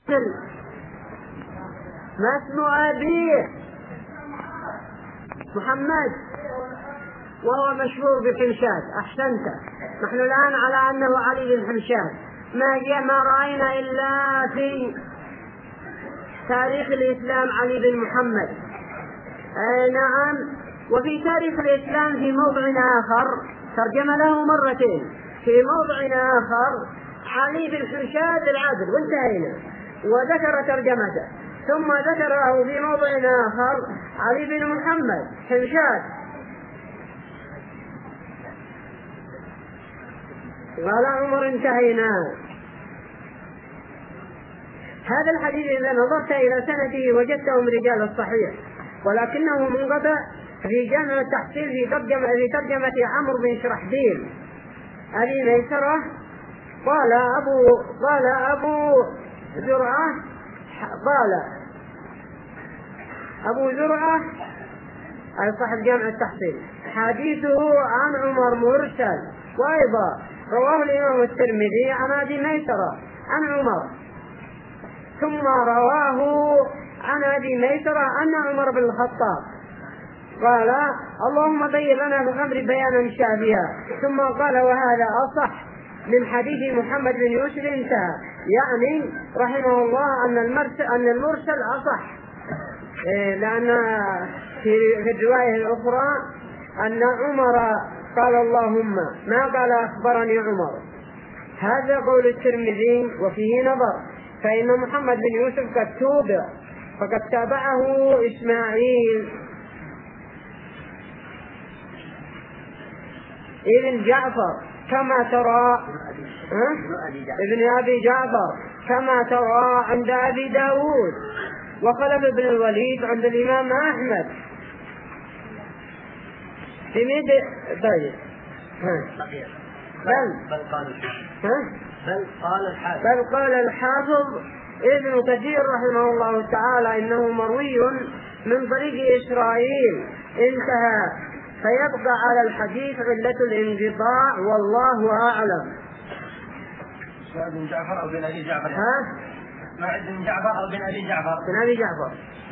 ما اسم أبيه؟ محمد، وهو مشهور بحمشاد. أحسنت، نحن الآن على أنه علي بن حمشاد. ما رأينا إلا في تاريخ الإسلام علي بن محمد. نعم، وفي تاريخ الإسلام في موضع آخر ترجم له مرتين، في موضع آخر علي بن حمشاد العدل وانتهينا، وذكر ترجمته، ثم ذكره في موضع آخر علي بن محمد حمشاد. قال عمر انتهينا. هذا الحديث إذا نظرت إلى سنده وجدته من رجال الصحيح، ولكنه منقطع في جامع التحصيل في ترجمة عمرو بن شرحبيل أبي ميسرة. قال أبو زرعة أي صاحب جامع التحصيل حديثه عن عمر مرسل، وأيضا رواه الإمام الترمذي عن أبي ميسرة عن عمر، ثم رواه عن أبي ميسرة أن عمر بن الخطاب قال اللهم بين لنا في الأمر بيانا شافيا، ثم قال وهذا أصح من حديث محمد بن يوسف انتهى. يعني رحمه الله أن المرسل أصح، لأن في الرواية الأخرى أن عمر قال اللهم، ما قال أخبرني عمر. هذا قول الترمذي وفيه نظر، فإن محمد بن يوسف قد توبع، فقد تابعه إسماعيل ابن جعفر كما ترى ابن أبي جعفر كما ترى عند أبي داود، وخلف بن الوليد عند الإمام أحمد. طيب بل قال الحافظ ابن كثير رحمه الله تعالى إنه مروي من طريق إسرائيل انتهى، فيبقى على الحديث علة الانقطاع والله أعلم. بن جعفر أو بن أبي جعفر؟ بن جعفر أو بن أبي جعفر؟ بن أبي جعفر.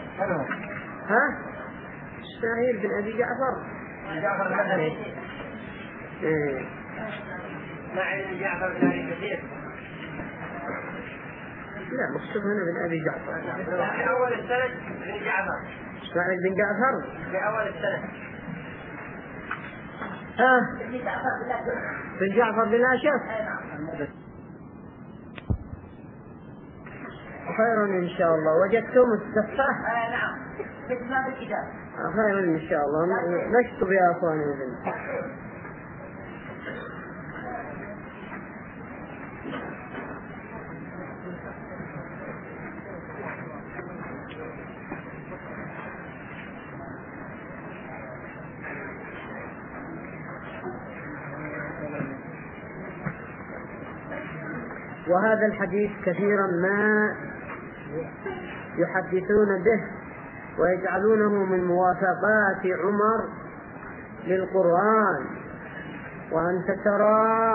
إسماعيل بن أبي جعفر. بن جعفر المدني. إسماعيل بن جعفر بن أبي كثير. لا، مكتوب هنا بن أبي جعفر. في أول السنة بن جعفر. إسماعيل بن جعفر. في أول السنة. بن جعفر بن أشرف. خير إن شاء الله. وجدتم الصفة؟ نعم، كتبنا بالكتاب. خير إن شاء الله. نكتب يا أخواني وبنات. وهذا الحديث كثيرا ما يحدثون به ويجعلونه من موافقات عمر للقرآن، وأنت ترى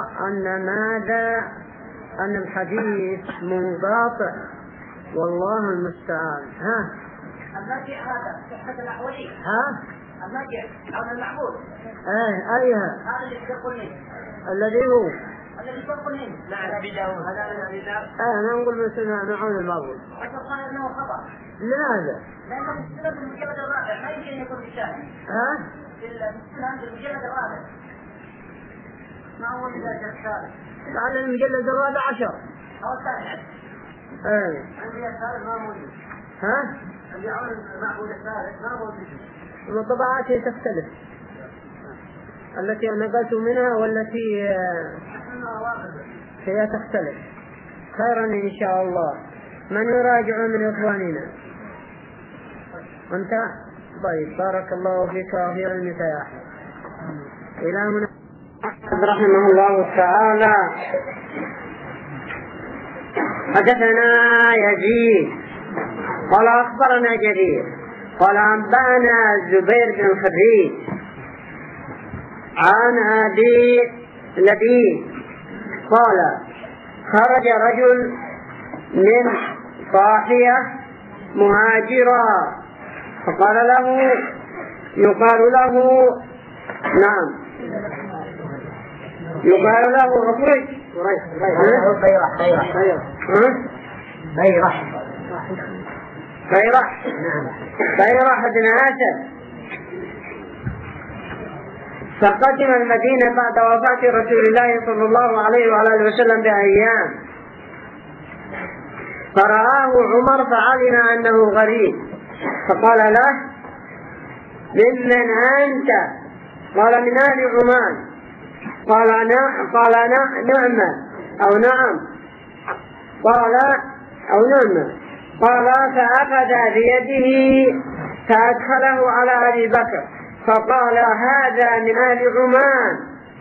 أن الحديث منقطع، والله المستعان. المرجع هذا صحة الأحولي. المرجع أو المعبود. أيها هذا اللي تقولين. الذي هو الذي تقولين. نعم. أبي داود. هذا من أبي داود. أنا نقول مثلنا نعون المعبود. وقال إنه خطأ. لماذا؟ لأنه في المجلد الرابع ما يمكن أن يكون بالشاهد. في المجلد الرابع. ما هو المجلد الثالث. على المجلد الرابع 10. أو الثالث. عندي الثالث ما موجود. اللي عون المعبود الثالث ما موجود. الطبعات تختلف، التي نقلت منها والتي هي تختلف. خيرا إن شاء الله. من يراجع من إخواننا؟ أنت؟ طيب، بارك الله فيك وفي علمك يا أحمد. إلهنا رحمه الله تعالى حدثنا يزيد قال أخبرنا جرير قال أنبأنا الزبير بن الخريج عن أبي لبيد قال خرج رجل من صاحية مهاجرا، فقال له يقال له نعم يقال له عفريت بيرح بن أسد. فقدم المدينة بعد وفاة رسول الله صلى الله عليه وعلى آله وسلم بأيام، فرآه عمر فعلم أنه غريب، فقال له ممن أنت؟ قال من أهل عمان. قال نعم أو نعم، قال فأخذ بيده فأدخله على أبي بكر فقال هذا من أهل عمان،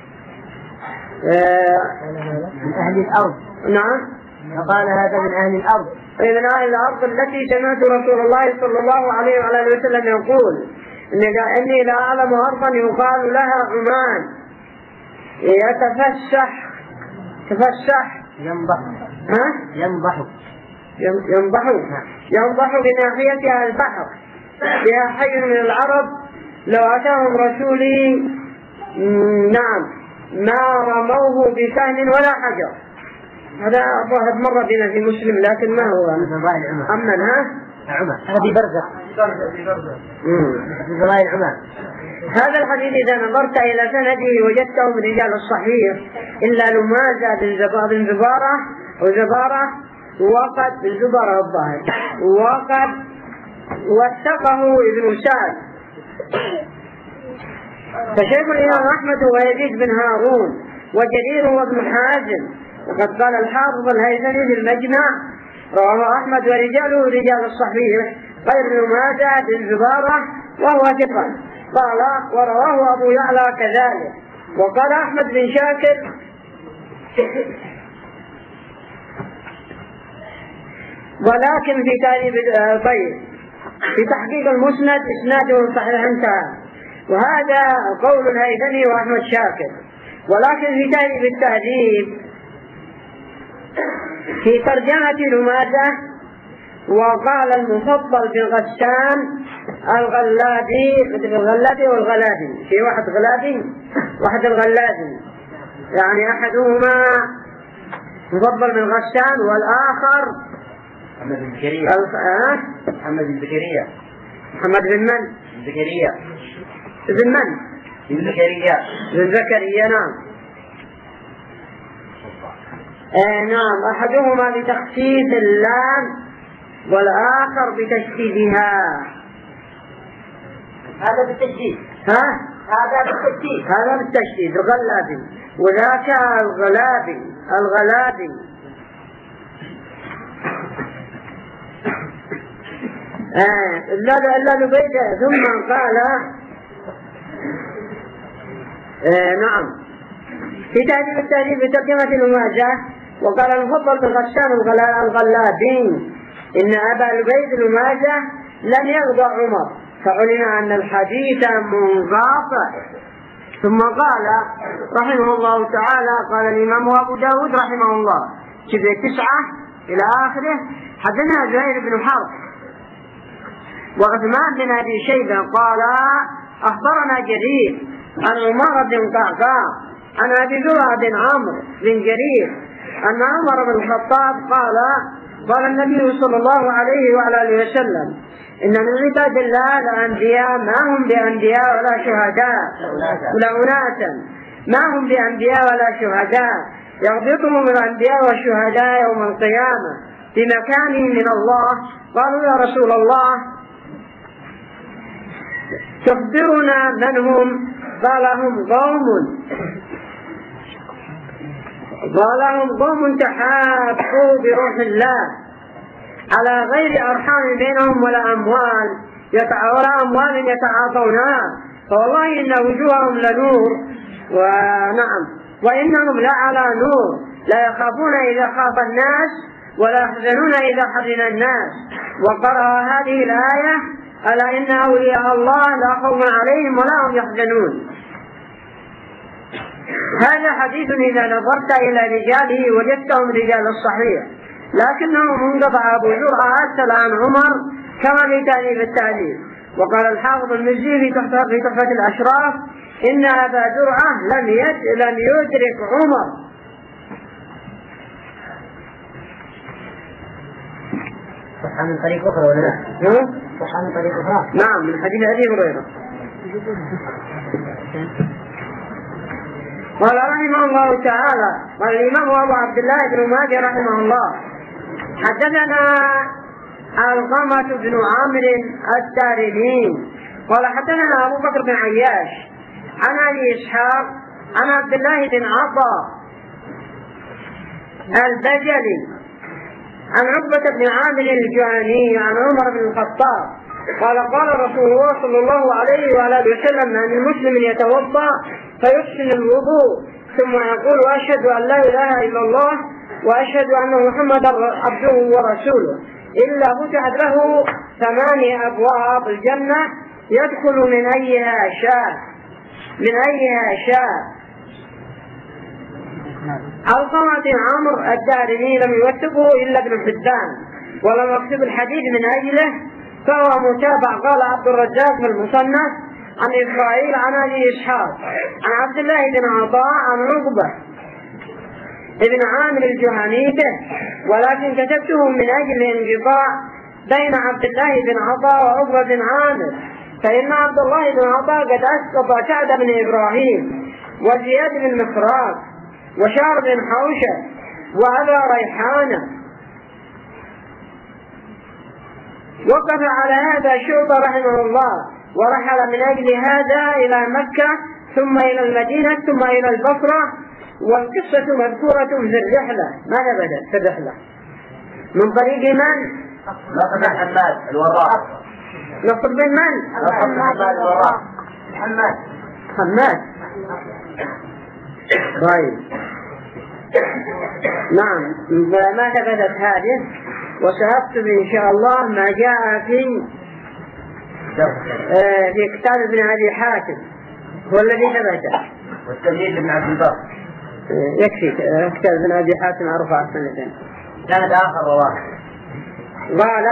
من أهل الأرض. نعم، فقال هذا من أهل الأرض، من أهل الأرض التي سمعت رسول الله صلى الله عليه وعلى آله وسلم يقول إني لا أعلم أرضا يقال لها عمان يتفسح ينضح بناحيتها البحر، فيها حي من العرب لو أتاهم رسولي نعم ما رموه بسهم ولا حجر. هذا ظاهر مرة بنا في مسلم لكن ما هو أمن عمر هذه برزة في زوايا العمان. هذا الحديث إذا نظرت إلى سنده وجدته من رجال الصحيح إلا لمازة بن زبارة وقد وثقه ابن سعد. فشيخ الإمام أحمد هو يزيد بن هارون وجرير وابن حازم. وقد قال الحافظ الهيثمي في المجمع رواه أحمد ورجاله رجال الصحيح غير لمازة بن زبارة وهو ثقة. قال ورواه أبو يعلى كذلك. وقال أحمد بن شاكر ولكن في تاريخ في تحقيق المسند إسناده صحيح انتهى، وهذا قول الهيثمي وأحمد شاكر. ولكن في تاريخ التهذيب في ترجمة لمازة وقال المفضل بغسان الغلابي والغلابي، في واحد غلابي واحد الغلابي، يعني أحدهما مفضل بن غسان والآخر محمد بن زكريا. محمد بن من؟ زكريا. بن من؟ بن زكريا. نعم. نعم، أحدهما بتخفيف اللام والآخر بتشديدها. هذا بالتشديد. هذا بالتشديد الغلابي، وذاك الغلابي. إلا لبيد. ثم قال نعم في تهذيب التهذيب بترجمة لمازة وقال المفضل بن غسان الغلابي إن أبا لبيد لمازة لم يغضى عمر، فعلم أن الحديث منقطع. ثم قال رحمه الله تعالى قال الإمام أبو داود رحمه الله 9 إلى آخره حدثنا زهير بن حرب وعثمان بن أبي شيبة قال أخبرنا جرير عن عمر بن قعقاع عن أبي زرعة بن عمرو بن جرير أن عمر بن الخطاب قال النبي صلى الله عليه وعلى آله وسلم إن من عباد الله لأنبياء ما هم بأنبياء ولا شهداء، لأناسا ما هم بأنبياء ولا شهداء يغبطهم الأنبياء والشهداء يوم القيامة بمكانهم من الله. قالوا يا رسول الله تخبرنا من هم؟ قال هم قوم تحابوا بروح الله على غير أرحام بينهم ولا أموال يتعاطونها، فوالله إن وجوههم لنور وإنهم لعلى نور لا يخافون إذا خاف الناس ولا يحزنون إذا حزن الناس. وقرأ هذه الآية ألا إن أولياء الله لا خوف عليهم ولا هم يحزنون. هذا حديث إذا نظرت إلى رجاله وجدتهم رجال الصحيح، لكنه منقطع أبو زرعة أرسل عن عمر كما في تأليف التأليف. وقال الحافظ المزي في تحفة الأشراف إن أبا زرعة لم يدرك عمر. صح من طريق أخرى ولا لا؟ صح من طريق أخرى؟ نعم من حديث أبي هريرة. قال رحمه الله تعالى قال الإمام أبو عبد الله بن ماجه رحمه الله حدثنا علقمة بن عامر الدارمي قال حدثنا أبو بكر بن عياش عن أبي إسحاق عن عبد الله بن عطاء البجلي عن عقبة بن عامر الجهني عن عمر بن الخطاب قال قال رسول الله صلى الله عليه وآله وسلم أن المسلم يتوضأ فيحسن الوضوء ثم يقول أشهد أن لا إله إلا الله وأشهد أن محمدا عبده ورسوله إلا فتحت له 8 أبواب الجنة يدخل من أيها شاء. علقمة بن عمرو الدارمي لم يوثقه إلا ابن حبان ولم يكتب الحديث من أجله فهو متابع. قال عبد الرزاق في المصنف عن إسرائيل عن أبي إسحاق عن عبد الله بن عطاء عن عقبة ابن عامر الجهني ولكن كتبته من أجل انقطاع بين عبد الله بن عطاء وعقبة بن عامر فإن عبد الله بن عطاء قد أسقط سعد بن إبراهيم وزياد بن مخراق وشار بن حوشة وأبا ريحانة. وقف على هذا شعبة رحمه الله ورحل من أجل هذا إلى مكة ثم إلى المدينة ثم إلى البصرة. والقصة مذكورة في الرحلة. ماذا بدأت في الرحلة؟ من طريق من؟ نصر حماد الوراء. نصر بن من؟ حماد الوراء. حماد. طيب نعم ما ثبتت هذه وسأكتب إن شاء الله ما جاء في كتاب ابن أبي حاتم هو الذي ثبت والتمهيد ابن عبد البر يكفي. كتاب ابن أبي حاتم 4 سنتين كان آخر رواه قال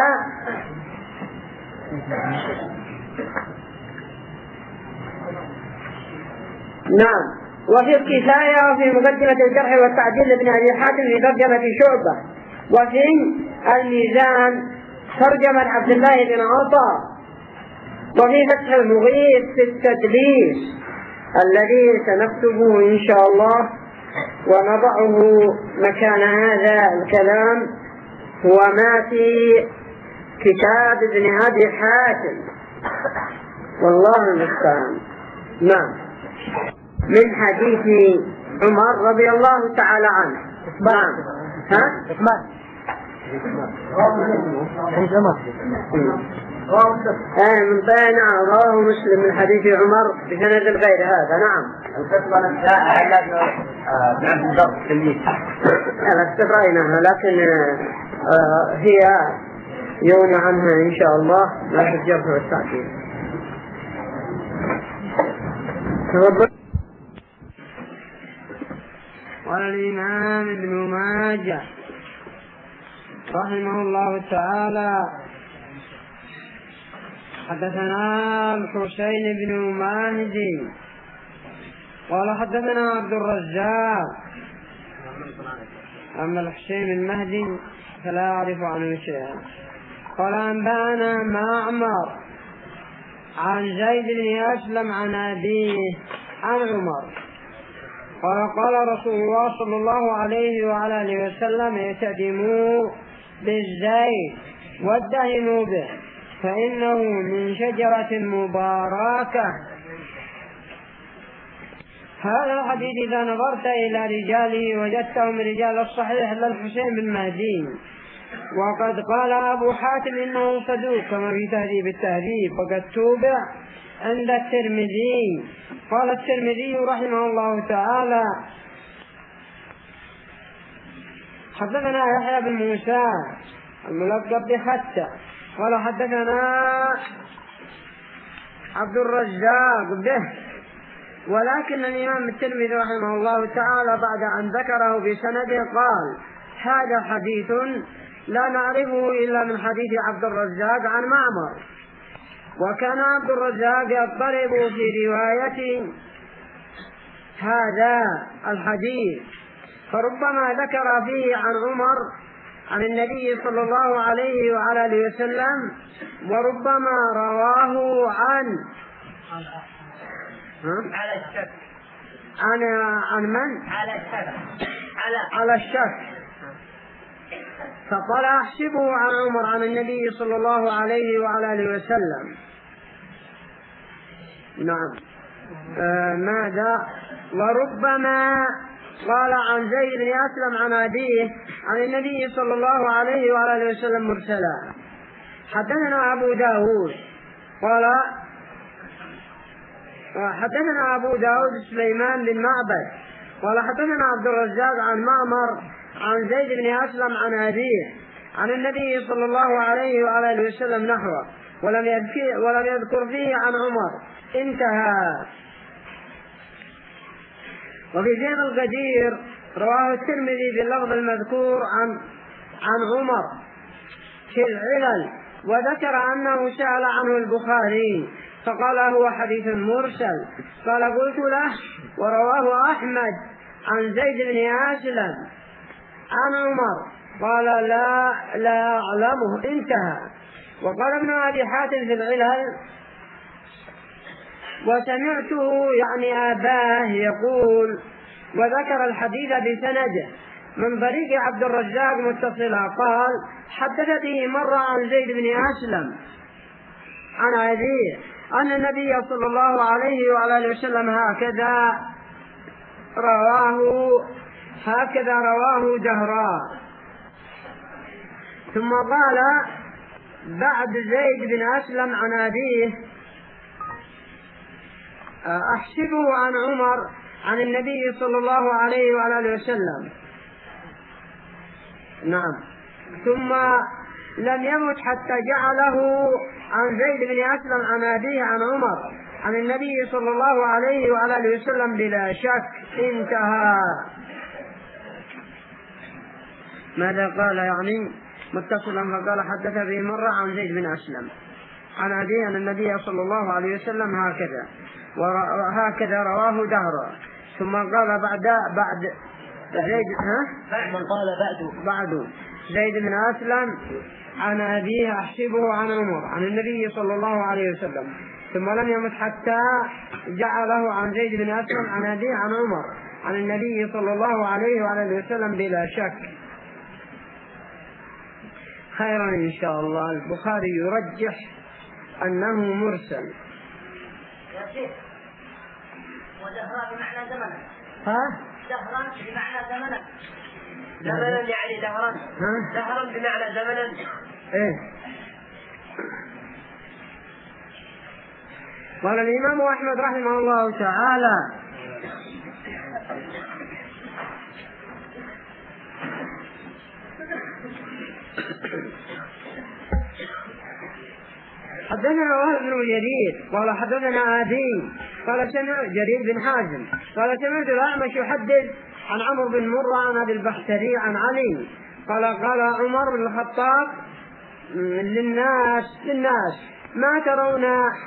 نعم. وفي الكفاية وفي مقدمة الجرح والتعديل لابن أبي حاتم في ترجمة شعبة. وفي الميزان ترجمة عبد الله بن عطاء. وفي فتح المغيث في التدليس الذي سنكتبه إن شاء الله ونضعه مكان هذا الكلام هو ما في كتاب ابن أبي حاتم والله المستعان. نعم. من حديث عمر رضي الله تعالى عنه. نعم. من بين رواه مسلم من حديث عمر بسند غير هذا. نعم. القصة نفسها بن عبد البر التلميذ. استقرأناها لكن هي يونى عنها إن شاء الله لا في الجرح والتعديل. قال الإمام ابن ماجه رحمه الله تعالى حدثنا الحسين بن مهدي قال حدثنا عبد الرزاق. أما الحسين المهدي فلا أعرف عنه شيئا. قال أنبأنا معمر عن زيد بن أسلم عن أبيه عن عمر قال قال رسول الله صلى الله عليه وعلى آله وسلم اعتدموا بالزيت وادهنوا به فإنه من شجرة مباركة. هذا الحديث إذا نظرت إلى رجاله وجدته من رجال الصحيح للحسين بن مهدي وقد قال أبو حاتم إنه صدوق كما في تهذيب التهذيب وقد توبع عند الترمذي. قال الترمذي رحمه الله تعالى حدثنا يحيى بن موسى الملقب بحتى قال حدثنا عبد الرزاق به ولكن الإمام الترمذي رحمه الله تعالى بعد أن ذكره بسنده قال هذا حديث لا نعرفه إلا من حديث عبد الرزاق عن معمر، وكان عبد الرزاق يضطرب في رواية هذا الحديث، فربما ذكر فيه عن عمر عن النبي صلى الله عليه وعلى آله وسلم، وربما رواه على الشك. عن من؟ على الشك. فقال أحسبه عن عمر عن النبي صلى الله عليه وعلى آله وسلم. نعم. ماذا؟ وربما قال عن زيد بن أسلم عن أبيه عن النبي صلى الله عليه وعلى آله وسلم مرسلا. حدثنا أبو داود قال حدثنا أبو داود سليمان بن معبد قال حدثنا عبد الرزاق عن معمر عن زيد بن أسلم عن أبيه عن النبي صلى الله عليه وعلى آله وسلم نحوه، ولم يذكر فيه عن عمر. انتهى. وفي جامع القدير رواه الترمذي باللفظ المذكور عن عمر في العلل، وذكر أنه سأل عنه البخاري فقال هو حديث مرسل. قال قلت له ورواه أحمد عن زيد بن أسلم عن عمر قال لا أعلمه. انتهى. وقال ابن أبي حاتم في العلل وسمعته يعني أباه يقول وذكر الحديث بسنده من طريق عبد الرزاق متصلا قال حدث به مرة عن زيد بن أسلم عن أبيه أن النبي صلى الله عليه وعلى آله وسلم هكذا رواه جهرا. ثم قال بعد زيد بن أسلم عن أبيه أحسبه عن عمر عن النبي صلى الله عليه وعلى آله وسلم. نعم. ثم لم يمت حتى جعله عن زيد بن أسلم عن أبيه عن عمر عن النبي صلى الله عليه وعلى آله وسلم بلا شك. انتهى. ماذا قال يعني متصلا؟ فقال حدث به مرة عن زيد بن أسلم عن أبيه أن النبي صلى الله عليه وسلم هكذا رواه دهرا. ثم قال بعد زيد بعد زيد بن أسلم عن أبيه أحسبه عن عمر عن النبي صلى الله عليه وسلم. ثم لم يمت حتى جعله عن زيد بن أسلم عن أبيه عن عمر عن النبي صلى الله عليه وعلى وسلم بلا شك. خيرا إن شاء الله. البخاري يرجح أنه مرسل. يا شيخ ودهرا بمعنى زمنا. دهرا بمعنى زمنا. زمنا يعني دهرا. دهرا بمعنى زمنا. إيه. قال الإمام أحمد رحمه الله تعالى حدثنا وهب بن جرير قال حدثنا آدي قال سمع جرير بن حازم قال سمعت الأعمش يحدث عن عمرو بن مرة عن أبي البختري عن علي قال عمر بن الخطاب للناس ما ترون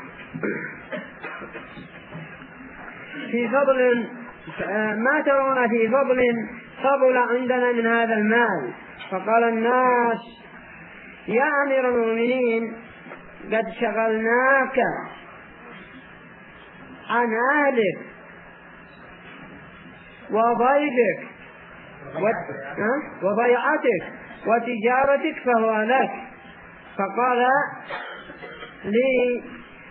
في فضل فضل عندنا من هذا المال. فقال الناس يا أمير المؤمنين قد شغلناك عن أهلك وضيفك وضيعتك وتجارتك فهو لك. فقال لي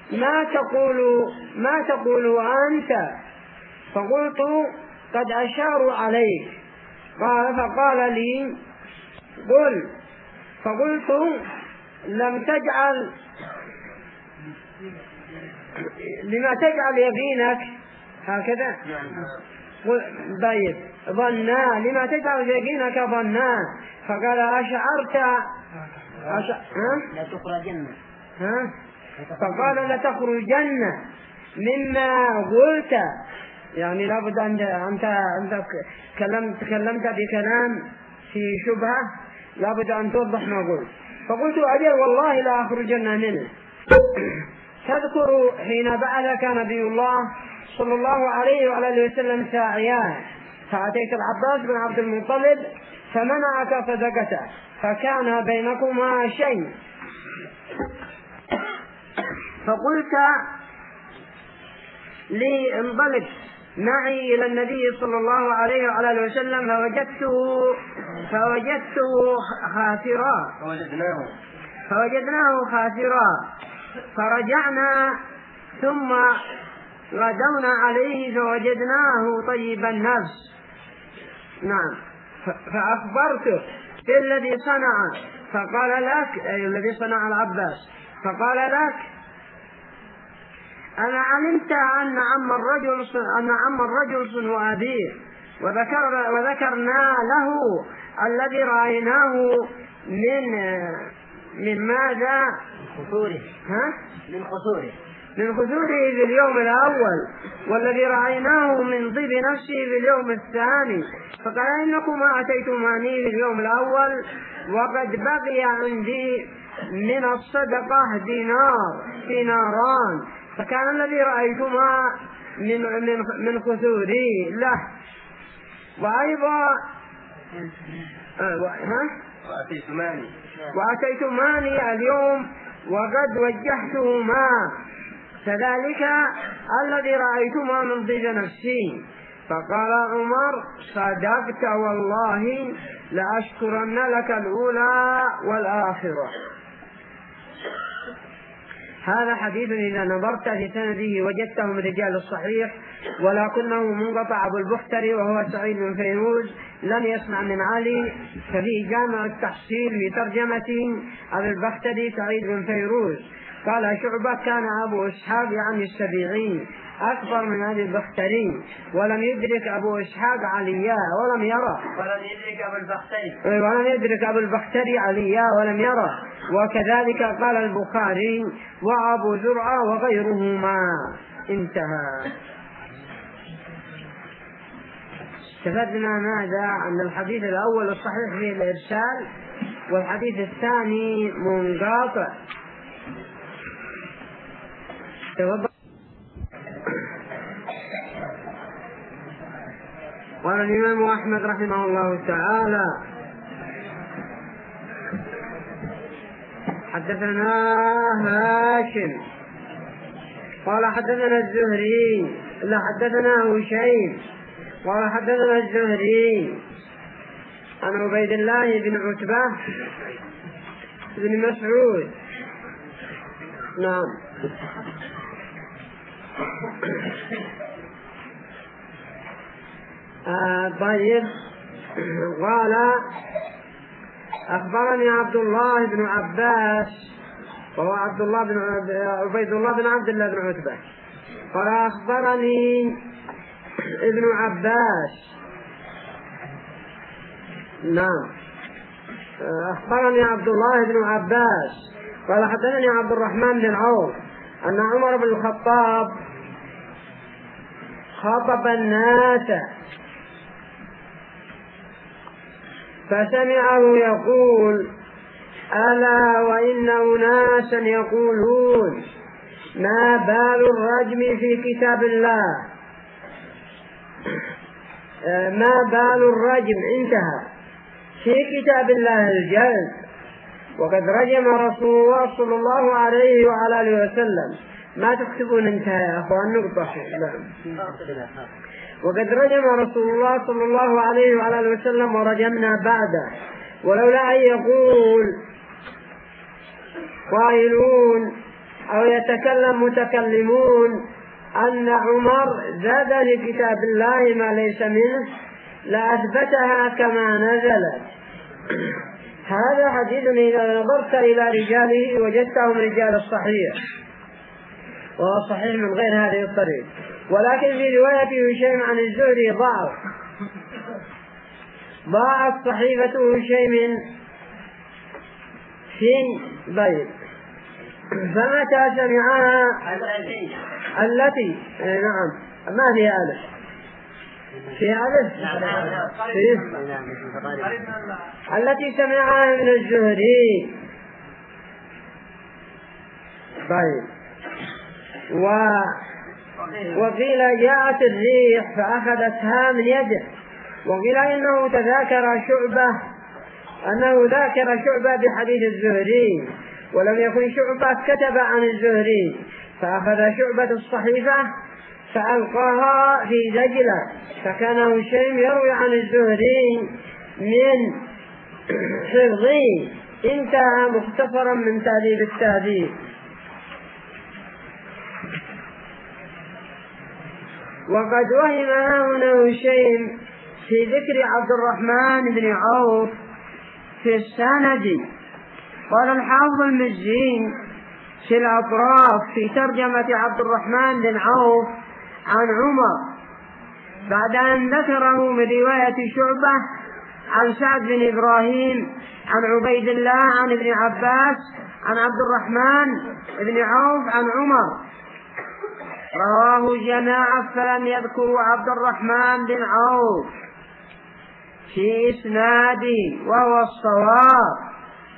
ما تقول أنت؟ فقلت قد أشاروا عليك. فقال لي قل. فقلت لما تجعل يقينك هكذا طيب ظنا لما تجعل يقينك ظنا. فقال أشعرت لا تخرجن. فقال لتخرجن مما قلت يعني لابد أنت تكلمت بكلام في شبهة لابد أن توضح ما قلت. فقلت أجل والله لا أخرجن منه. تذكر حين بعث كان نبي الله صلى الله عليه وعلى وسلم ساعيان، فأتيت العباس بن عبد المطلب فمنعك صدقته، فكان بينكما شيء، فقلت لي انطلق معي إلى النبي صلى الله عليه وعلى وسلم فوجدته خاسرا، فرجعنا ثم غدونا عليه فوجدناه طيب النفس. نعم. فأخبرته بالذي صنع، فقال لك أي الذي صنع العباس، فقال لك أنا علمت أن عم الرجل صنع أبيه، وذكرنا له الذي رأيناه من ماذا؟ من خسوره في اليوم الأول، والذي رأيناه من طيب نفسه في اليوم الثاني. فقال إنكما أتيتماني في اليوم الأول وقد بقي عندي من الصدقة ديناران، فكان الذي رأيتما من خسوري له. وأيضا وأتيتماني اليوم وقد وجهتهما، كذلك الذي رأيتما من طيب نفسي. فقال عمر صدقت والله لأشكرن لك الأولى والآخرة. هذا حديث إذا نظرت في سنده وجدته من رجال الصحيح، ولكنه منقطع أبو البختري وهو سعيد بن فيروز لم يسمع من علي، ففي جامع التحصيل في ترجمة أبو البختري سعيد بن فيروز قال شعبة كان أبو إسحاق يعني السبيعي أكبر من أبي البختري، ولم يدرك أبو إسحاق عليا ولم يرى، ولم يدرك أبو البختري عليا ولم يرى. وكذلك قال البخاري وأبو زرعة وغيرهما. انتهى. استفدنا ماذا؟ أن الحديث الأول الصحيح فيه الإرسال، والحديث الثاني منقطع. قال الإمام أحمد رحمه الله تعالى حدثنا هاشم قال حدثنا الزهري حدثنا هشيم قال حدثنا الزهري عن عبيد الله بن عتبة بن مسعود. نعم. طيب. قال أخبرني عبد الله بن عباس وهو عبيد الله بن عبد الله بن عتبة قال أخبرني ابن عباس. نعم. أخبرني عبد الله بن عباس قال حدثني عبد الرحمن بن عوف أن عمر بن الخطاب خاطب الناس فسمعه يقول ألا وإن أناسا يقولون ما بال الرجم في كتاب الله، ما بال الرجم انتهى في كتاب الله الجلد، وقد رجم رسول الله صلى الله عليه وعلى آله وسلم. ما تكتبون انتهى يا أخوان نقطة. وقد رجم رسول الله صلى الله عليه وعلى آله وسلم ورجمنا بعده، ولولا أن يقول قائلون أو يتكلم متكلمون أن عمر زاد لكتاب الله ما ليس منه لأثبتها كما نزلت. هذا حديث إذا نظرت إلى رجاله وجدتهم رجال الصحيح، وهو صحيح من غير هذه الطريق. ولكن في رواية هشيم عن الزهري ضاعت صحيفة هشيم في بيت، فمتى سمعها التي نعم ما فيها ألف في هذا التي سمعها من الزهري. طيب. وقيل جاءت الريح فأخذتها من يده، وقيل إنه ذاكر شعبة بحديث الزهري، ولم يكن شعبة كتب عن الزهري، فأخذ شعبة الصحيفة فألقاها في دجلة، فكان هشيم يروي عن الزهري من حفظه. انتهى مختصرا من تهذيب التهذيب. وقد وهم هنا هشيم في ذكر عبد الرحمن بن عوف في السند. قال الحافظ المزي في الأطراف في ترجمة عبد الرحمن بن عوف عن عمر، بعد أن ذكره من رواية شعبة عن سعد بن إبراهيم عن عبيد الله عن ابن عباس عن عبد الرحمن بن عوف عن عمر، رواه جماعة فلم يذكروا عبد الرحمن بن عوف في إسناده وهو الصواب.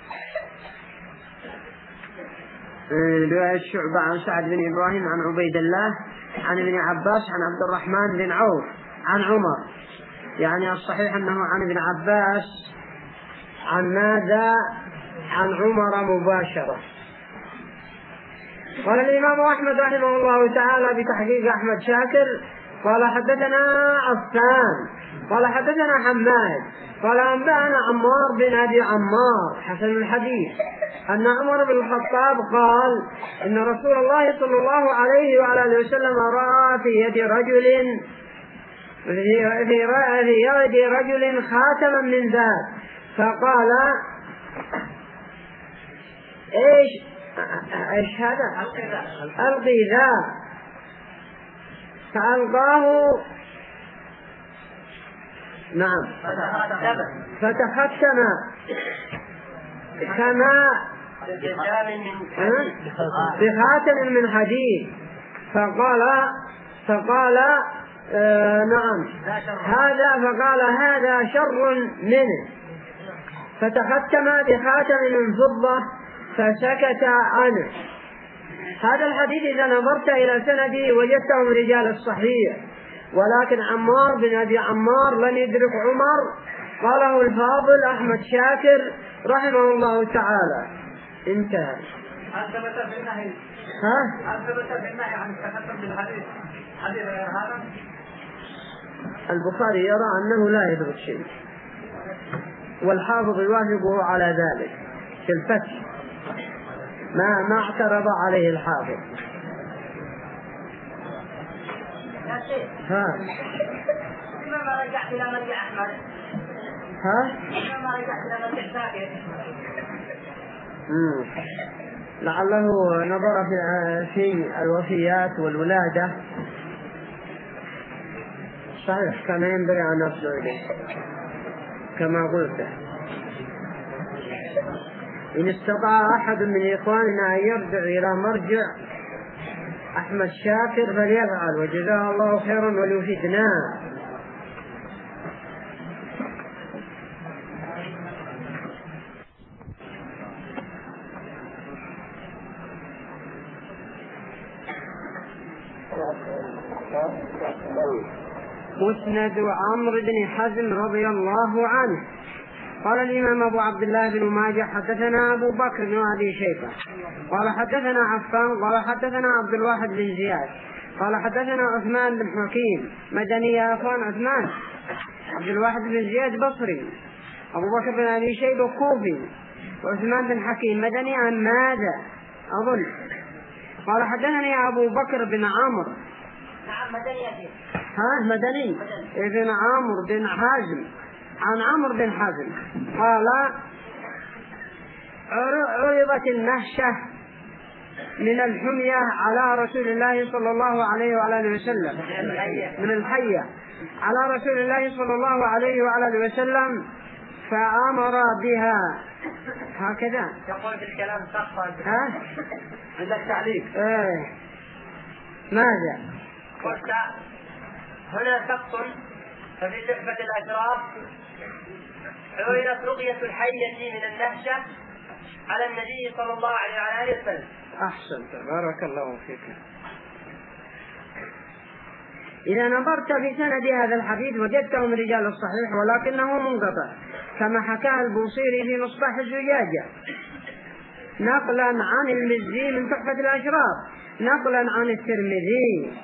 رواية شعبة عن سعد بن إبراهيم عن عبيد الله عن ابن عباس عن عبد الرحمن بن عوف عن عمر، يعني الصحيح أنه عن ابن عباس عن ماذا؟ عن عمر مباشرة. قال الإمام أحمد رحمه الله تعالى بتحقيق أحمد شاكر قال حدثنا عفان قال حدثنا حماد قال أنبأنا عمار بن أبي عمار حسن الحديث أن عمر بن الخطاب قال إن رسول الله صلى الله عليه وعلى وسلم رأى في يد رجل خاتما من ذهب، فقال ايش هذا؟ ألقي ذا، فألقاه نعم فتختم كما بخاتم من حديد، فقال نعم هذا شر منه، فتختم بخاتم من فضة فسكت عنه. هذا الحديث إذا نظرت إلى سنده وجدته من رجال الصحيح، ولكن عمار بن أبي عمار لن يدرك عمر. قاله الفاضل أحمد شاكر رحمه الله تعالى. انتهى. هل ثبت في النهي عن التختم بالحديث حديث هذا؟ البخاري يرى أنه لا يدرك شيء، والحافظ يوافقه على ذلك في الفتح، ما اعترض عليه الحافظ. لما رجعت إلى مرجع أحمد لما رجعت إلى مرجع شاكر لعله نظر في الوفيات والولادة. صحيح كان ينبغي أن نصل إليه كما قلت. إن استطاع أحد من إخواننا أن يرجع إلى مرجع أحمد شاكر فليفعل، وجزاه الله خيرا وليفيدنا. مسند عمرو بن حزم رضي الله عنه. قال الإمام أبو عبد الله بن ماجه حدثنا أبو بكر بن أبي شيبة قال حدثنا عفان قال حدثنا عبد الواحد بن زياد قال حدثنا عثمان بن حكيم مدني. يا أخوان عثمان عبد الواحد بن زياد بصري، أبو بكر بن أبي شيبة كوفي، وعثمان بن حكيم مدني. عن ماذا أظن؟ قال حدثني أبو بكر بن عمرو. نعم مدني. مدني ابن عمرو بن حازم عن عمرو بن حازم قال عرضت النهشة من الحمية على رسول الله صلى الله عليه وعلى وسلم، من الحية على رسول الله صلى الله عليه وعلى وسلم، فأمر بها. هكذا يقول في الكلام سقطا عند التعليق. ماذا؟ قلت هنا سقط ففي تحفة الأشراف عُرضت رقية الحية من النهشة على النبي صلى الله عليه وسلم. أحسنت، بارك الله فيك. إذا نظرت في سند هذا الحديث وجدته من رجال الصحيح ولكنه منقطع كما حكاه البوصيري في مصباح الزجاجة نقلا عن المزي من تحفة الأشراف نقلا عن الترمذي.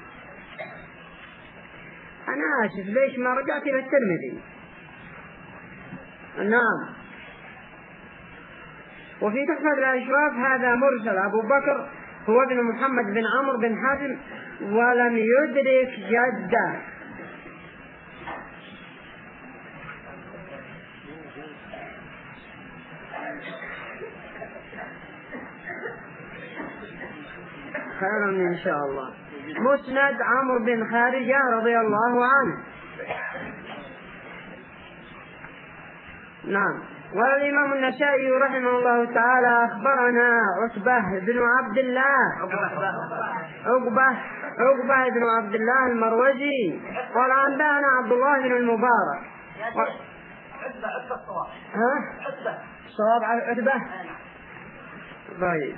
أنا آسف ليش ما رجعت إلى الترمذي؟ نعم. وفي تحفة الأشراف هذا مرسل أبو بكر هو ابن محمد بن عمرو بن حاتم ولم يدرك جده. خيرا إن شاء الله. مسند عمرو بن خارجة رضي الله عنه. نعم. والإمام النسائي رحمه الله تعالى أخبرنا عقبة بن عبد الله المروزي قال أنبأنا عبد الله بن المبارك. الصواب عتبة. طيب.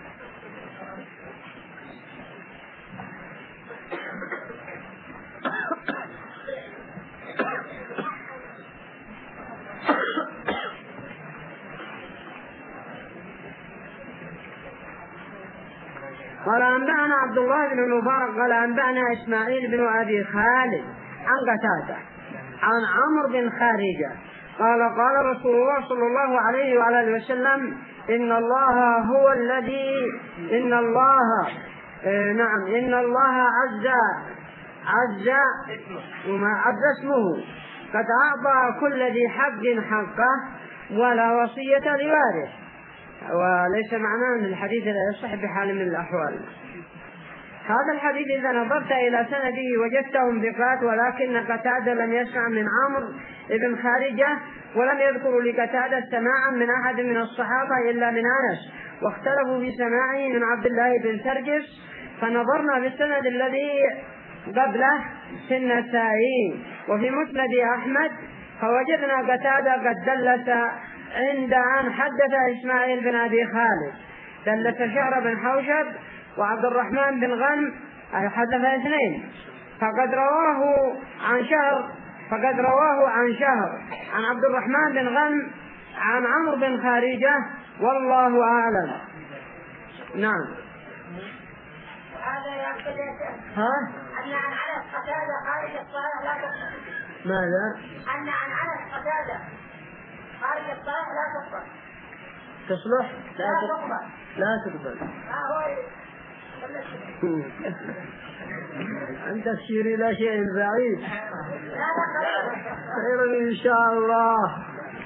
قال أنبأنا عبد الله بن المبارك قال أنبأنا إسماعيل بن أبي خالد عن قتادة عن عمرو بن خارجة قال قال رسول الله صلى الله عليه وعلى وسلم إن الله هو الذي إن الله عز اسمه قد أعطى كل ذي حق حقه ولا وصية لوارث. وليس معناه أن الحديث لا يصح بحال من الأحوال. هذا الحديث إذا نظرت إلى سنده وجدته انبقاط ولكن قتادة لم يسمع من عمرو بن خارجة ولم يذكر لقتادة سماعا من أحد من الصحابة إلا من أنس واختلفوا في سماعه من عبد الله بن سرجس. فنظرنا في السند الذي قبله في النسائي وفي مسند أحمد فوجدنا قتادة قد دلس عند أن حدث إسماعيل بن أبي خالد دلس شهر بن حوشب وعبد الرحمن بن غنم حدث اثنين فقد رواه عن شهر عن عبد الرحمن بن غنم عن عمرو بن خارجة والله أعلم. نعم. هذا يقصد أن عن أنس قتادة خارج الصلاة لا تقبل. ماذا؟ أن عن أنس قتادة خارج الصلاة لا تقبل. تصلح؟ لا تقبل. أنت تشير إلى شيء بعيد. خير إن شاء الله.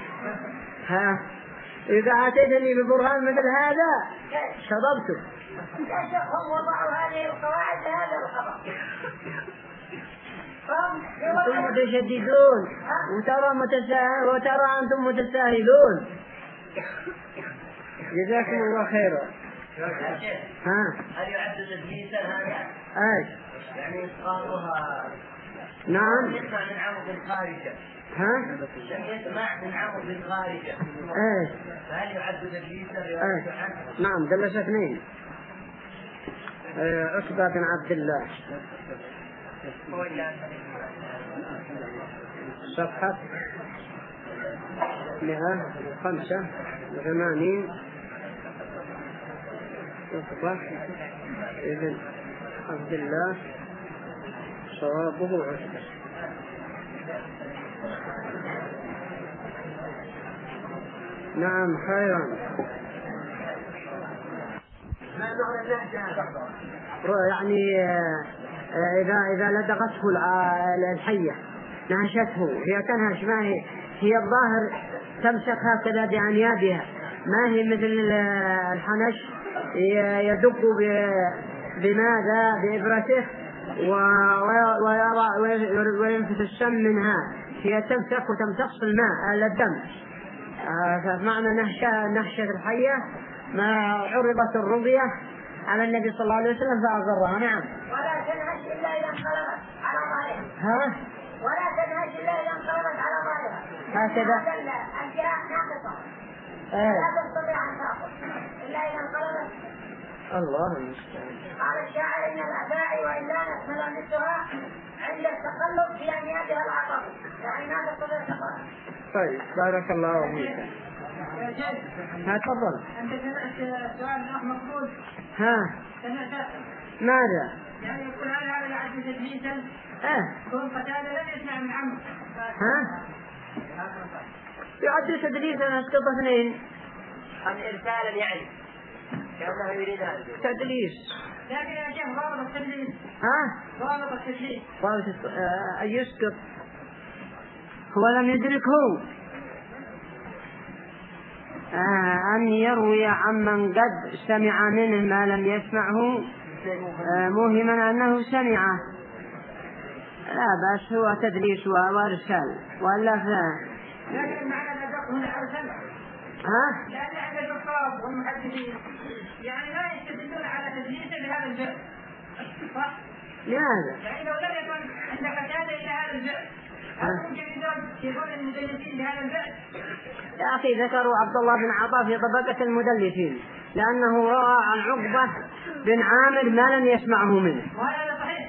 إذا أتيتني ببرهان مثل هذا شربته. هم وضعوا هذه القواعد لهذا الخبر. أنتم متشددون وترى أنتم متساهلون. جزاكم الله خيرا. هل يعد تدليسا هذا؟ أي. يعني إسقاطها. نعم. يسمع من عمرو بن خارجة. يسمع من عمرو بن خارجة. أي. فهل يعد تدليسا؟ نعم دلس اثنين. عقبة بن عبد الله. صفحة 185 عقبة ابن عبد الله صوابه عقبة. نعم خيرا. يعني إذا لدغته الحية نهشته هي تنهش ما هي الظاهر تمسك هكذا بأنيابها ما هي مثل الحنش يدق بماذا بإبرته وينفث السم منها هي تمسك وتمتص الماء الدم. فمعنى نهشة الحية ما عرضت الرقية على النبي صلى الله عليه وسلم فأقرها. نعم. ولا تنهش إلا إذا انقلبت على ظهرها. ولا هكذا. الجاء ناقصة. لا تستطيع أن تأخذ إلا إذا انقلبت. الله المستعان. قال الشاعر إن الأباء وإن كانت ملامسها عند التقلب في أنيابها العقب، يعني ما تستطيع تقلب. طيب بارك الله فيك. ها تفضل. أنت سمعت سؤال الأخ مقبول؟ ها سمعت؟ ماذا؟ يعني يقول هذا يعد تدليسا. كون قتادة لم يسمع من عمرو. ها؟ يعد تدليسا اسقط اثنين. إرسالا يعني كأنه يريد هذا تدليس. لكن يا شيخ ضابط التدليس. ها؟ ضابط التدليس. يسقط. هو لم يدركه. أن يروي عمن قد سمع منه ما لم يسمعه موهما أنه سمعه، لا بس هو تدليس وإرسال ولا فهم. لكن معنى الأدق هنا أرسل. ها؟ لأن عند الحفاظ والمحدثين يعني لا يستدلون على تدليسه بهذا الفعل. صح؟ لماذا؟ يعني لو لم يكن عندك حاجة إلى هذا الفعل ممكن يكون المدلسين بهذا الفعل. يا أخي ذكروا عبد الله بن عطاء في طبقة المدلسين لأنه رأى عن عقبة بن عامر ما لم يسمعه منه. وهذا صحيح.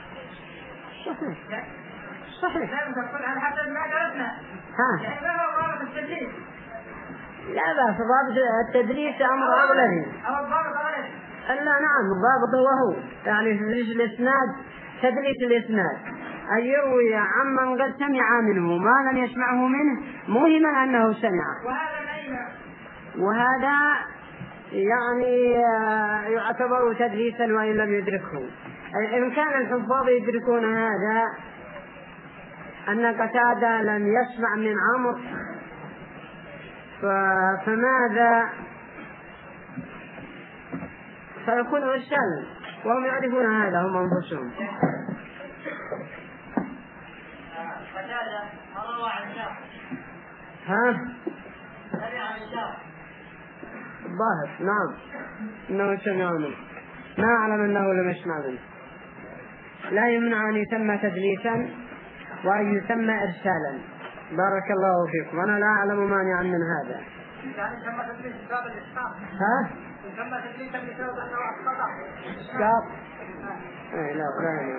صحيح. لا تقول على حسب ما درسنا. يعني ما هو ضابط التدليس؟ لا بأس، ضابط التدليس أمر أغلبي. أو الضابط أغلبي. لا نعم، الضابط هو يعني تدليس الإسناد، تدليس الإسناد أن يروي عمن قد سمع منه ما لم يسمعه منه موهما أنه سمعه. وهذا يعني يعتبر تدليسا وإن لم يدركه. إن كان الحفاظ يدركون هذا أن قتادة لم يسمع من عمرو فماذا سيكون إرسال، وهم يعرفون هذا هم أنفسهم. ها؟ الظاهر نعم إنه سمع منه، ما أعلم أنه لم يسمع منه. لا يمنع أن يسمى تدليسا وأن يسمى إرسالا. بارك الله فيكم. أنا لا أعلم مانعا من هذا. ها؟ اسقاط. لا.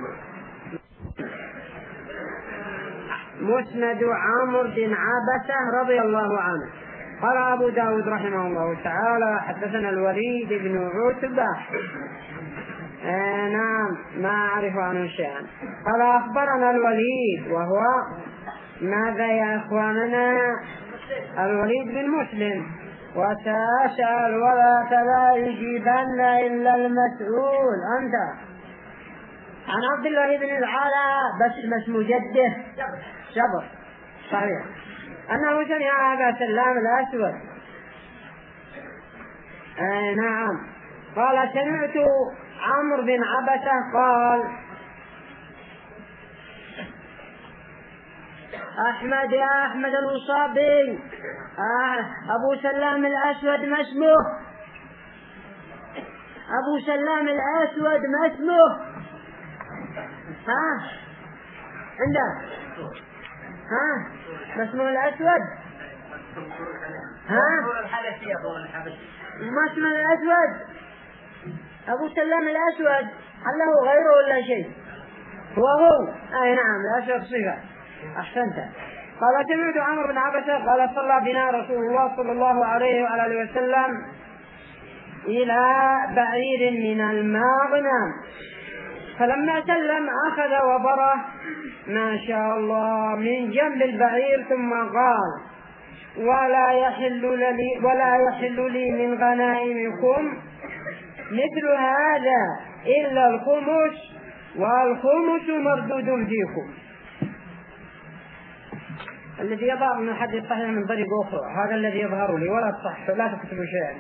مسند عمرو بن عبسة رضي الله عنه. قال أبو داود رحمه الله تعالى حدثنا الوليد بن عتبة. نعم ما أعرف عنه شيئا. قال أخبرنا الوليد وهو ماذا يا إخواننا؟ الوليد بن مسلم. وسأسأل ولا يجيبن إلا المسؤول. أنت عن عبد الله بن العلاء بس اسم جده جبر صحيح أنه سمع أبا سلام الأسود. نعم. قال سمعت عمرو بن عبسة قال أحمد يا أحمد الوصابي أبو سلام الأسود ما اسمه؟ أبو سلام الأسود ما اسمه؟ ها عنده ها ما اسمه الأسود؟ ها ما اسمه الأسود؟ أبو سلام الأسود هل له غيره ولا شيء؟ هو أي نعم الأسود صفة. أحسنت. قال سمعت عمرو بن عبسة قال صلى بنا رسول الله صلى الله عليه وعلى آله وسلم إلى بعير من المغنم فلما سلم أخذ وبره ما شاء الله من جنب البعير ثم قال ولا يحل لي من غنائمكم مثل هذا إلا الخمس والخمس مردود فيكم. الذي يظهر من الحديث صحيح من طريق أخرى هذا الذي يظهر لي ولا تصح لا تكتبوا شيئا.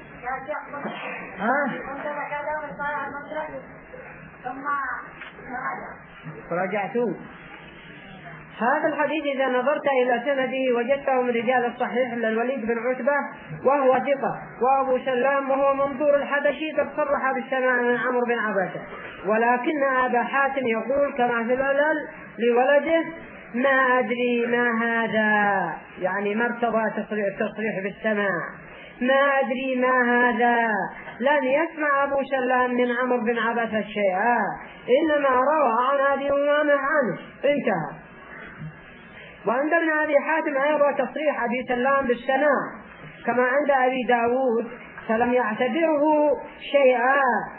رجعتوا هذا الحديث إذا نظرت إلى سنده وجدته من رجال الصحيح للوليد بن عتبة وهو ثقة، وأبو سلام وهو منظور الحبشي قد صرح بالسماع من عمرو بن عبسة، ولكن أبا حاتم يقول كما في العلل لولده ما أدري ما هذا، يعني ما ارتضى التصريح بالسماع، ما أدري ما هذا، لم يسمع أبو سلام من عمرو بن عبثة شيئا، إنما روى عن أبي أمامة عنه، انتهى. وعند ابن أبي حاتم أيضا تصريح أبي سلام بالسماع كما عند أبي داود، فلم يعتبره شيئا،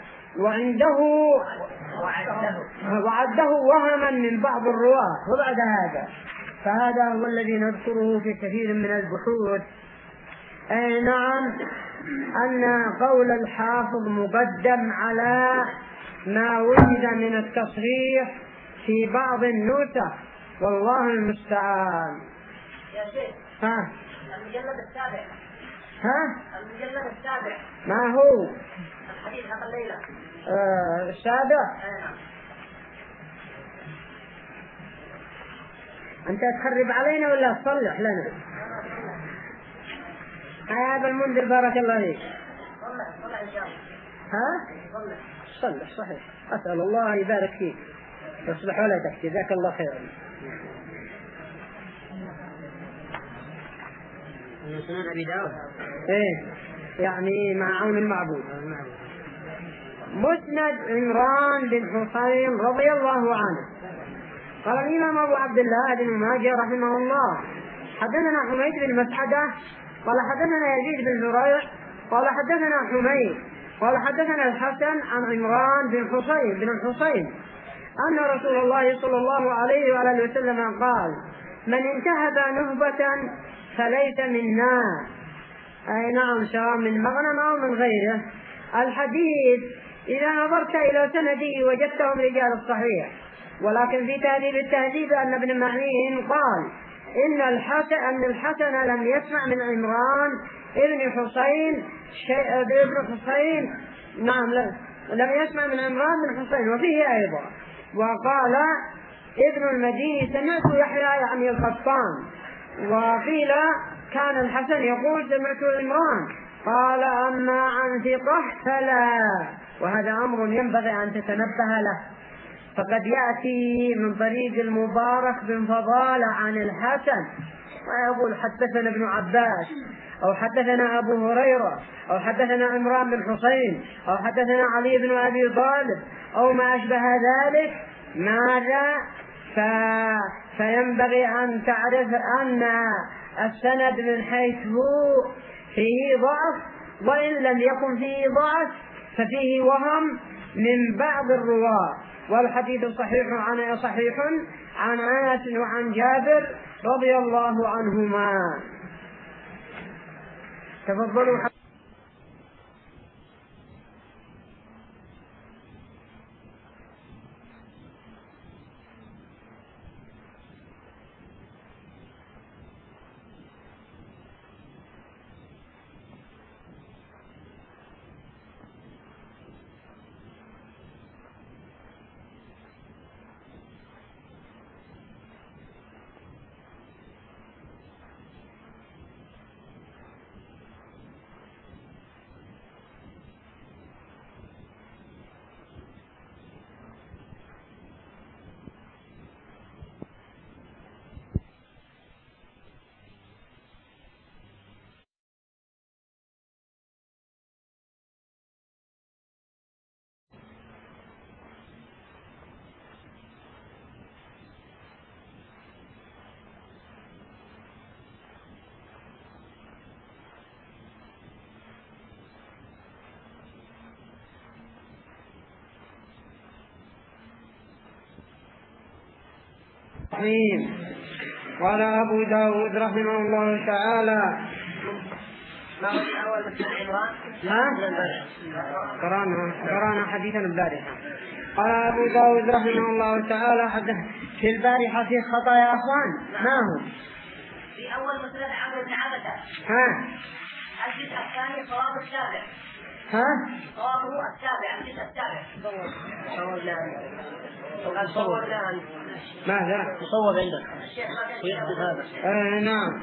وعده وهما من بعض الرواة. وبعد هذا فهذا هو الذي نذكره في كثير من البحوث. أي نعم، أن قول الحافظ مقدم على ما وجد من التصريح في بعض النسخ، والله المستعان. يا شيخ، المجلد السابع. المجلد السابع ما هو الحديث حق الليلة السابع؟ أنت تخرب علينا ولا تصلح لنا؟ يا أبا المنذر بارك الله فيك. صلح إن شاء الله. صلح صحيح. أسأل الله يبارك فيك، تصلح ولا تكفي، جزاك الله خيرا. سنن أبي داود يعني مع عون المعبود. مسند عمران بن حسين رضي الله عنه. قال الإمام أبو عبد الله بن ماجه رحمه الله: حدثنا حميد بن مسعدة قال حدثنا يزيد بن زريع قال حدثنا حميد قال حدثنا الحسن عن عمران بن الحسين أن رسول الله صلى الله عليه وآله وسلم قال: من انتهب نهبة فليس منا. أي نعم، سواء من مغنم أو من غيره. الحديث إذا نظرت إلى سنده وجدته من رجال الصحيح، ولكن في تهذيب التهذيب أن ابن معين قال إن الحسن لم يسمع من عمران ابن حسين نعم لم يسمع من عمران بن حسين. وفيه أيضا وقال ابن المديني سمعت يحيى يعني القطان، وقيل كان الحسن يقول سمعت عمران، قال أما عن ثقة فلا. وهذا أمر ينبغي أن تتنبه له، فقد يأتي من طريق المبارك بن فضالة عن الحسن ويقول حدثنا ابن عباس أو حدثنا أبو هريرة أو حدثنا عمران بن حسين أو حدثنا علي بن أبي طالب أو ما أشبه ذلك. ماذا؟ فينبغي أن تعرف أن السند من حيث هو فيه ضعف، وإن لم يكن فيه ضعف ففيه وهم من بعض الرواة. والحديث صحيح عن أنس وعن جابر رضي الله عنهما. تفضلوا. قال أبو داود رحمه الله تعالى: قرانا حديثا البارحة. قال أبو داود رحمه الله تعالى: حدث في البارحة في خطايا أخوان. ما هو؟ في أول مسألة عمرو بن عبثة. الجزء الثاني صواب السابع. صوابه السابع، الجزء السابع. صورنا ماذا؟ تصور عندك ويحدث هذا. نعم،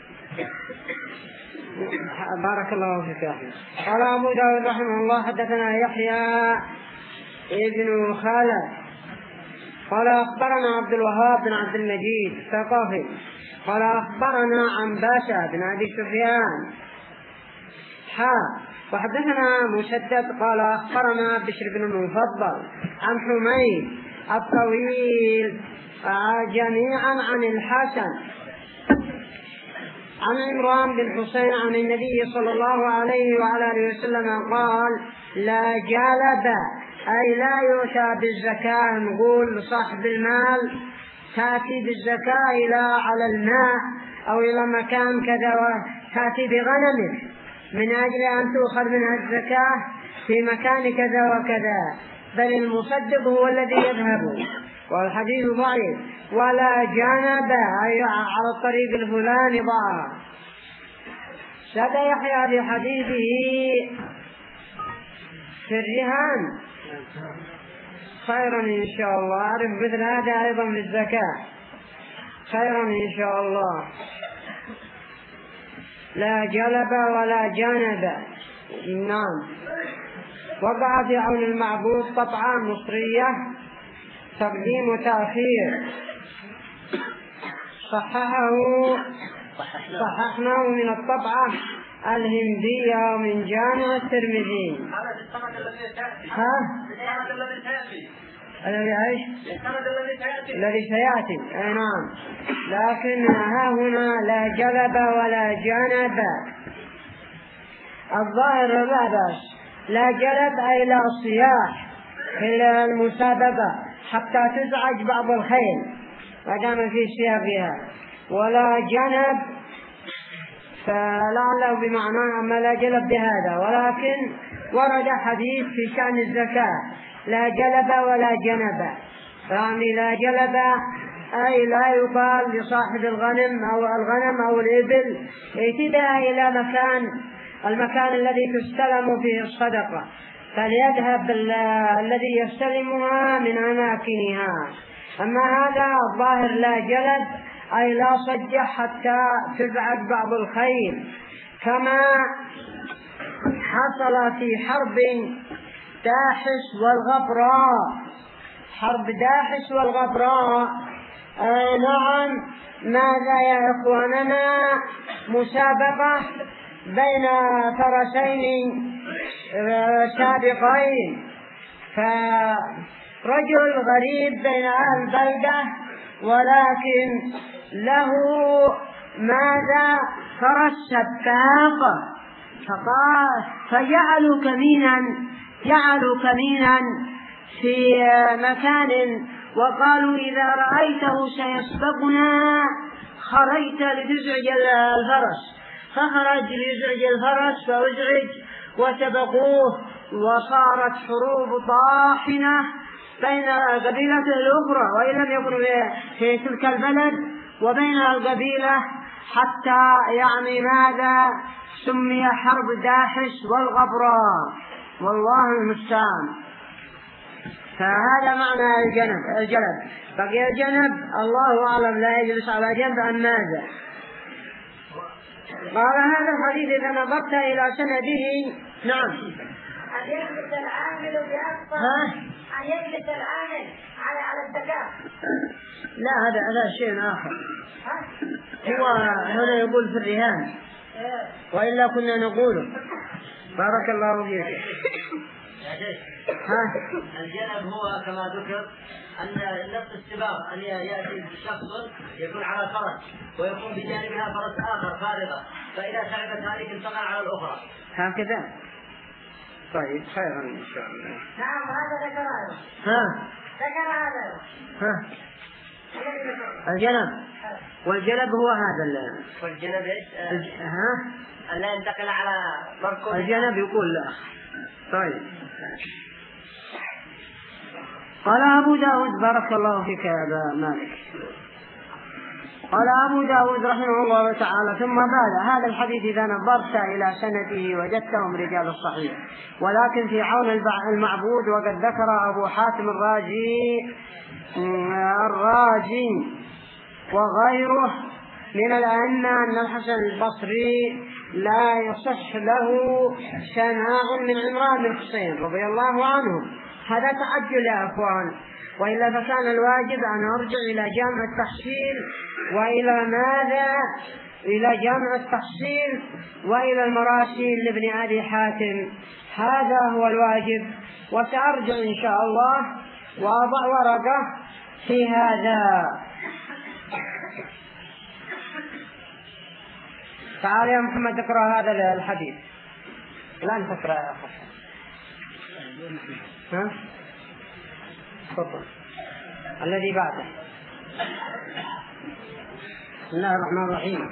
بارك الله فيك يا أخي. قال أبو داود رحمه الله: حدثنا يحيى ابن خالد قال أخبرنا عبد الوهاب بن عبد المجيد الثقفي قال أخبرنا عنباشة بن أبي سفيان وحدثنا مسدد قال أخبرنا بشر بن المفضل عن حميد الطويل جميعا عن الحسن عن عمران بن حسين عن النبي صلى الله عليه وعلى آله وسلم قال لا جلب أي لا يؤتى بالزكاة. نقول لصاحب المال تأتي بالزكاة إلى على الماء أو إلى مكان كذا تأتي بغنمك من أجل أن تؤخذ منها الزكاة في مكان كذا وكذا، بل المصدق هو الذي يذهب، والحديث ضعيف. ولا جنب أي على الطريق الفلاني ضاع. زاد يحيى في حديثه في الرهان خيرا إن شاء الله. أعرف مثل هذا أيضا في الزكاة خيرا إن شاء الله. لا جلب ولا جانب. نعم. وقع في عون المعبود طبعة مصرية تقديم وتأخير، صححناه من الطبعة الهندية من جامع الترمذي. الذي سيأتي. نعم. لكن ها هنا لا جلب ولا جنب. الظاهر لا بأس. لا جلب أي لا صياح في المسابقة حتى تزعج بعض الخيل ما دام في سياقها. ولا جنب فلعله بمعنى أما لا جلب بهذا، ولكن ورد حديث في شأن الزكاة لا جلب ولا جنب، يعني لا جلب أي لا يقال لصاحب الغنم أو الإبل ائتداء إلى المكان الذي تستلم فيه الصدقة، فليذهب الذي يستلمها من أماكنها. أما هذا الظاهر لا جلب أي لا صجح حتى تزعج بعض الخيل، كما حصل في حرب داحس والغبراء. حرب داحس والغبراء. نعم. ماذا يا إخواننا؟ مسابقة بين فرسين سابقين، فرجل غريب بين أهل البلدة ولكن له ماذا فرس سباق، فجعلوا كمينا في مكان وقالوا إذا رأيته سيسبقنا خرجت لتزعج الفرس، فخرج ليزعج الفرس فأزعج وسبقوه، وصارت حروب طاحنة بين قبيلته الأخرى وإن لم يكن في تلك البلد وبين القبيلة، حتى يعني ماذا سمي حرب داحس والغبراء، والله المستعان. فهذا معنى الجلب. بقي الجنب الله أعلم لا يجلس على جنب أم ماذا. قال هذا الحديث إذا نظرت إلى سنده. نعم. أن يجلس العامل أن يجلس العامل على الزكاة. لا هذا شيء آخر. هو هنا يقول في الرهان وإلا كنا نقوله. بارك الله فيك. الجنب هو كما ذكر أن نفس السباق أن يأتي شخص يكون على فرس ويكون بجانبها فرس آخر فارغة، فإذا تعبت هذه انتقل على الأخرى هكذا. طيب خيرا إن شاء الله. نعم هذا ذكر هذا. الجنب والجلب هو هذا والجنب ايش؟ لا ينتقل على مركوب. الجنب يقول لا. طيب. قال أبو داود بارك الله فيك يا أبا مالك. قال أبو داود رحمه الله تعالى ثم بعد هذا الحديث إذا نظرت إلى سنده وجدتهم رجال الصحيح، ولكن في عون المعبود وقد ذكر أبو حاتم الرازي وغيره من الأئمة أن الحسن البصري لا يصح له سماع من عمران بن حسين رضي الله عنه، هذا تعجل يا أخوان، وإلا فكان الواجب أن أرجع إلى جامع التحصيل، وإلى ماذا؟ إلى جامع التحصيل وإلى المراسيل لابن أبي حاتم. هذا هو الواجب، وسأرجع إن شاء الله وأضع ورقة في هذا. تعال يا محمد اقرأ هذا الحديث. الآن تقرأ يا أخي. ها؟ تفضل. الذي بعده. بسم الله الرحمن الرحيم.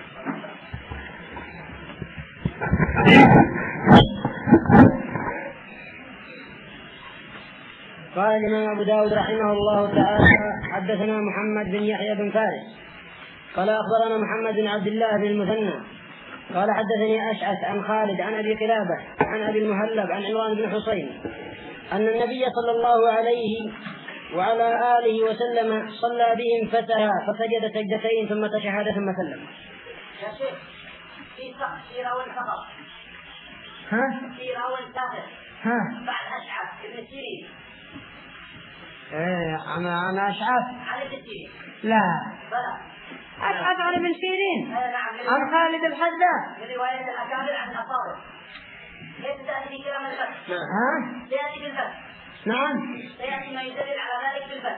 قال الإمام أبو داود رحمه الله تعالى: حدثنا محمد بن يحيى بن فارس قال أخبرنا محمد بن عبد الله بن المثنى قال حدثني أشعث عن خالد عن أبي قلابة عن أبي المهلب عن عمران بن حصين أن النبي صلى الله عليه وعلى آله وسلم صلى بهم فسها فسجد سجدتين ثم تشهد ثم سلم. يا شيخ في راوي فقط. في راوي ساهر. بعد أشعث ابن سيرين. أنا أشعث. عن ابن سيرين. لا. بلى. أشعث عن ابن سيرين. نعم. عن خالد الحذاء. من رواية الأكابر عن الأصابع. ليس تأتي كلام الفتح. سيأتي بالفتح. نعم. سيأتي ما يدلل على ذلك بالفتح.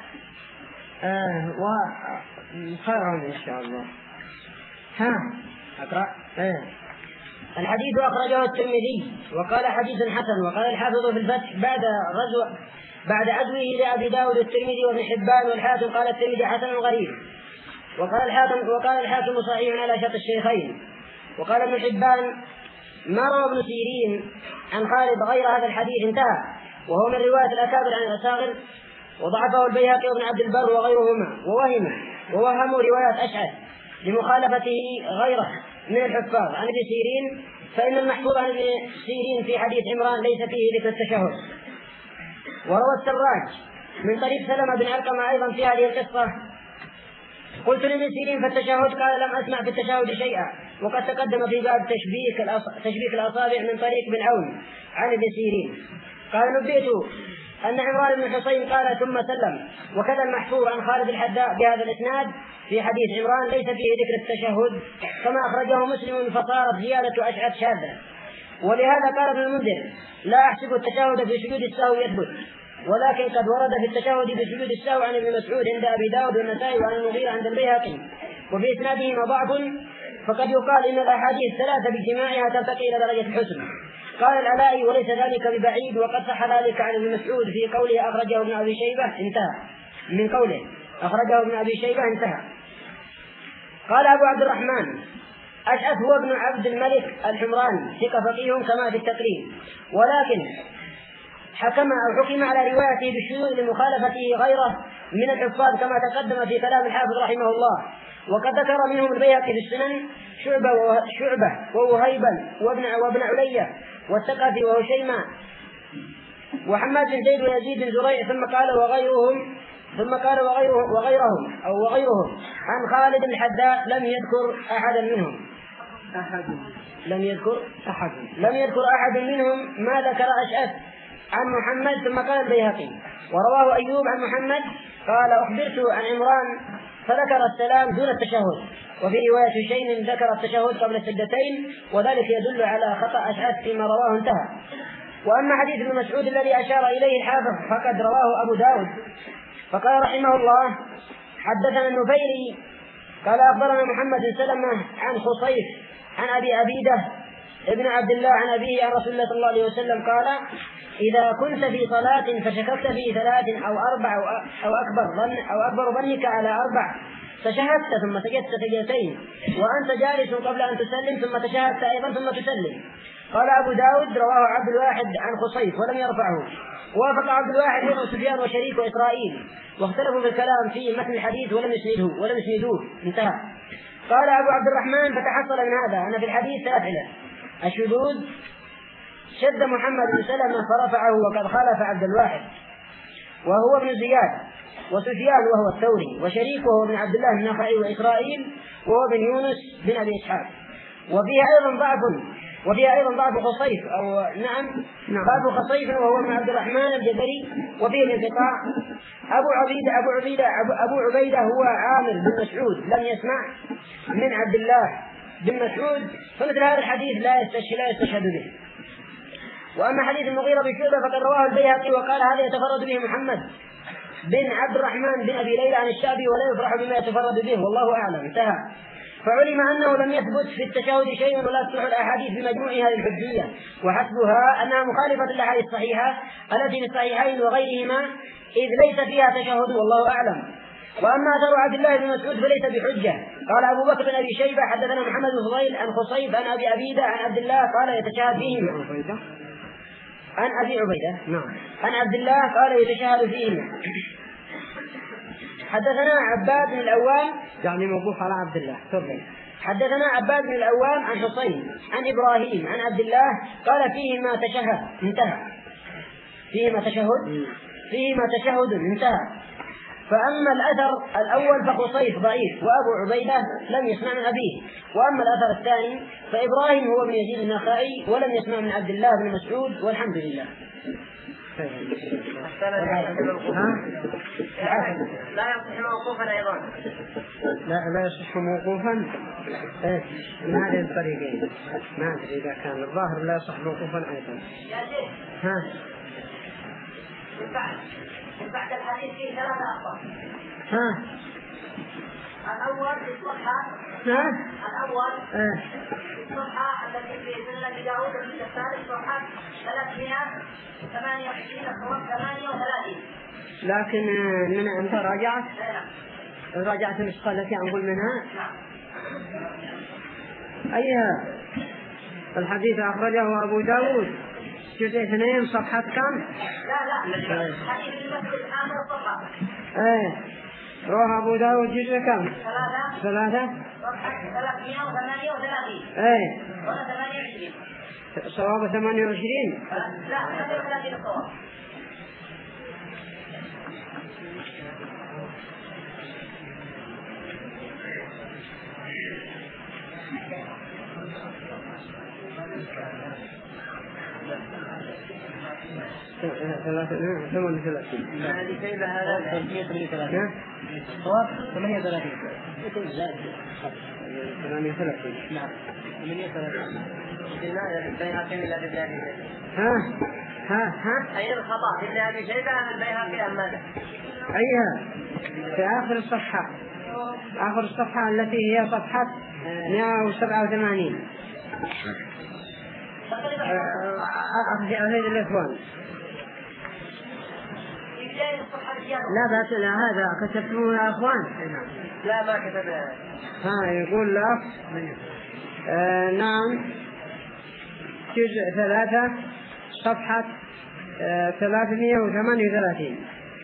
خيرا إن شاء الله. أقرأ. الحديث أخرجه الترمذي وقال حديث حسن، وقال الحافظ في الفتح بعد عدوه لأبي داود الترمذي وابن حبان والحاكم قال الترمذي حسن غريب، وقال الحاكم صحيح على شرط الشيخين. وقال ابن حبان: ما روى ابن سيرين عن خالد غير هذا الحديث انتهى، وهو من رواية الأكابر عن الأصاغر، وضعفه البيهقي وابن عبد البر وغيرهما، ووهموا رواية أشعث لمخالفته غيره من الحفاظ عن ابن سيرين، فإن المحفوظ عن ابن سيرين في حديث عمران ليس فيه ذكر التشهد. وروى السراج من طريق سلمة بن علقمة أيضا في هذه القصة: قلت لابن سيرين فالتشهد، قال: لم أسمع في التشهد شيئا. وقد تقدم في باب تشبيك الأصابع من طريق بن عون عن ابن سيرين. قال: نبئت أن عمران بن حصين قال ثم سلم. وكذا المحفوظ عن خالد الحذاء بهذا الإسناد في حديث عمران ليس فيه ذكر التشهد كما أخرجه مسلم، فصارت زيادة أشعث شاذة. ولهذا قال ابن المنذر: لا أحسب التشهد في سجود السهو يثبت، ولكن قد ورد في التشهد بسجود السهو عن ابن مسعود عند أبي داود والنسائي وعن المغيرة عند البيهقي، وفي إسنادهما ضعف، فقد يقال إن الأحاديث الثلاثة باجتماعها ترتقي إلى درجة الحسن. قال العلائي: وليس ذلك ببعيد، وقد صح ذلك عن ابن مسعود في قوله أخرجه ابن أبي شيبة انتهى. من قوله أخرجه ابن أبي شيبة انتهى. قال أبو عبد الرحمن: أشعث هو ابن عبد الملك الحمراني، ثقة فقيه كما في التقريب، ولكن حكم على روايته بالشذوذ لمخالفته غيره من الحفاظ كما تقدم في كلام الحافظ رحمه الله. وقد ذكر منهم البيهقي في السنن شعبة ووهيبا وابن علية والثقفي وهشيمة وحماد بن زيد ويزيد بن زريع، ثم قال وغيرهم عن خالد الحذاء لم يذكر أحدا منهم ما ذكر أشعث عن محمد. ثم قال البيهقي: ورواه أيوب عن محمد قال: أخبرت عن عمران فذكر السلام دون التشهد. وفي رواية هشيم ذكر التشهد قبل السجدتين، وذلك يدل على خطأ أشعث فيما رواه انتهى. وأما حديث ابن مسعود الذي أشار إليه الحافظ فقد رواه أبو داود. فقال رحمه الله: حدثنا النفيلي قال أخبرنا محمد بن سلمة عن خصيف عن أبي أبيدة ابن عبد الله عن أبيه عن رسول الله صلى الله عليه وسلم قال: إذا كنت في صلاة فشككت في 3 أو 4 أو أكبر ظنك على 4 فشهدت ثم سجدت سجدتين وأنت جالس قبل أن تسلم ثم تشهدت أيضا ثم تسلم. قال أبو داود: رواه عبد الواحد عن خصيف ولم يرفعه. وافق عبد الواحد بن سفيان وشريك وإسرائيل، واختلفوا في الكلام في متن الحديث ولم يسندوه انتهى. قال أبو عبد الرحمن: فتحصل من هذا أن في الحديث 3 علل: الشذوذ، شد محمد بن سلمة فرفعه وقد خالف عبد الواحد وهو ابن زياد، وسفيان وهو الثوري، وشريك وهو ابن عبد الله النخعي، وإسرائيل وهو ابن يونس بن أبي إسحاق. وفيه أيضا ضعف وفيها أيضا ضعف خصيف أو نعم ضعف خصيف وهو ابن عبد الرحمن الجزري، وفيه الانقطاع. أبو عبيدة هو عامر بن مسعود لم يسمع من عبد الله بن مسعود، فمثل هذا الحديث لا يستشهد به. وأما حديث المغيرة بن شعبة فقد رواه البيهقي وقال هذا يتفرد به محمد بن عبد الرحمن بن أبي ليلى عن الشعبي ولا يفرح بما يتفرد به والله أعلم. انتهى. فعلم أنه لم يثبت في التشهد شيء ولا تصح الأحاديث بمجموعها للحجية، وحسبها أنها مخالفة للأحاديث الصحيحة التي في الصحيحين وغيرهما إذ ليس فيها تشهد والله أعلم. وأما أثر عبد الله بن مسعود فليس بحجة. قال أبو بكر بن أبي شيبة حدثنا محمد بن فضيل عن خصيف عن أبي عبيدة عن عبد الله قال يتشهد فيهما. عن أبي عبيدة نعم عن عبد الله قال يتشهد فيهما. حدثنا عباد بن الأوام يعني موقوف على عبد الله. حدثنا عباد بن الأوام عن حسين عن إبراهيم عن عبد الله قال فيهما تشهد انتهى. فيهما تشهد انتهى. فأما الأثر الأول فخصيف ضعيف وأبو عبيدة لم يسمع من أبيه. وأما الأثر الثاني فإبراهيم هو ابن يزيد النخعي ولم يسمع من عبد الله بن مسعود والحمد لله. لا يصح موقوفا أيضا. لا يصح موقوفا من هذه الطريقين. ما أدري إذا كان الظاهر لا يصح موقوفا أيضا. بعد الحديث فيه 3 أخبار. الأول الصحة. الأول الصحة التي في سنن أبي داود الثالث صحة 328 38. لكن من أنت راجعت النسخة التي أنقل منها. أيها الحديث أخرجه أبو داود جزء 2 صفحة كم؟ لا حديث المسجد آخر الصفحة. رواه أبو داود جزء كم؟ 3 صفحة 338. ولا 28. صواب 28. لا 38 الصواب. هذه شيبة هذا 38 صواب 38. نعم 38. البيهقي ولا البيهقي؟ أي الخطأ في أبي شيبة عن البيهقي أم ماذا؟ أيها في آخر الصفحة التي هي صفحة 187. أخذ الإخوان. لا بأس لا هذا كتبتموه يا أخوان. لا ما كتبها. يقول لك نعم جزء 3 صفحة 338.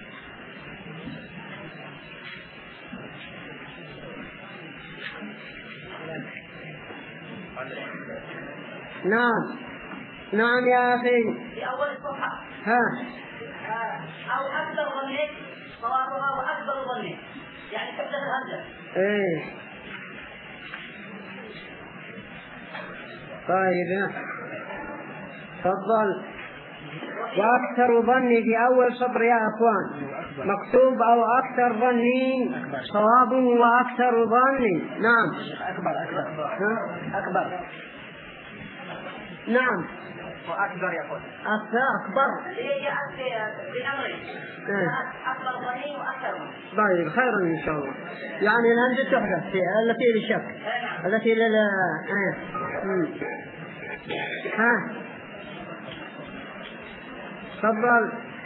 نعم يا أخي في أول الصفحة. أو أكثر ظنك صوابها وأكبر ظنك يعني كبدة الهمزة. طيب تفضل. وأكثر ظني في أول سطر يا أخوان مكتوب أو أكثر ظني صوابه وأكثر ظني. نعم أكبر. نعم وأكبر يقول أكبر. أكبر ظني وأكثر. طيب خيرا إن شاء الله. يعني الهمزة تحدث التي للشك التي تفضل.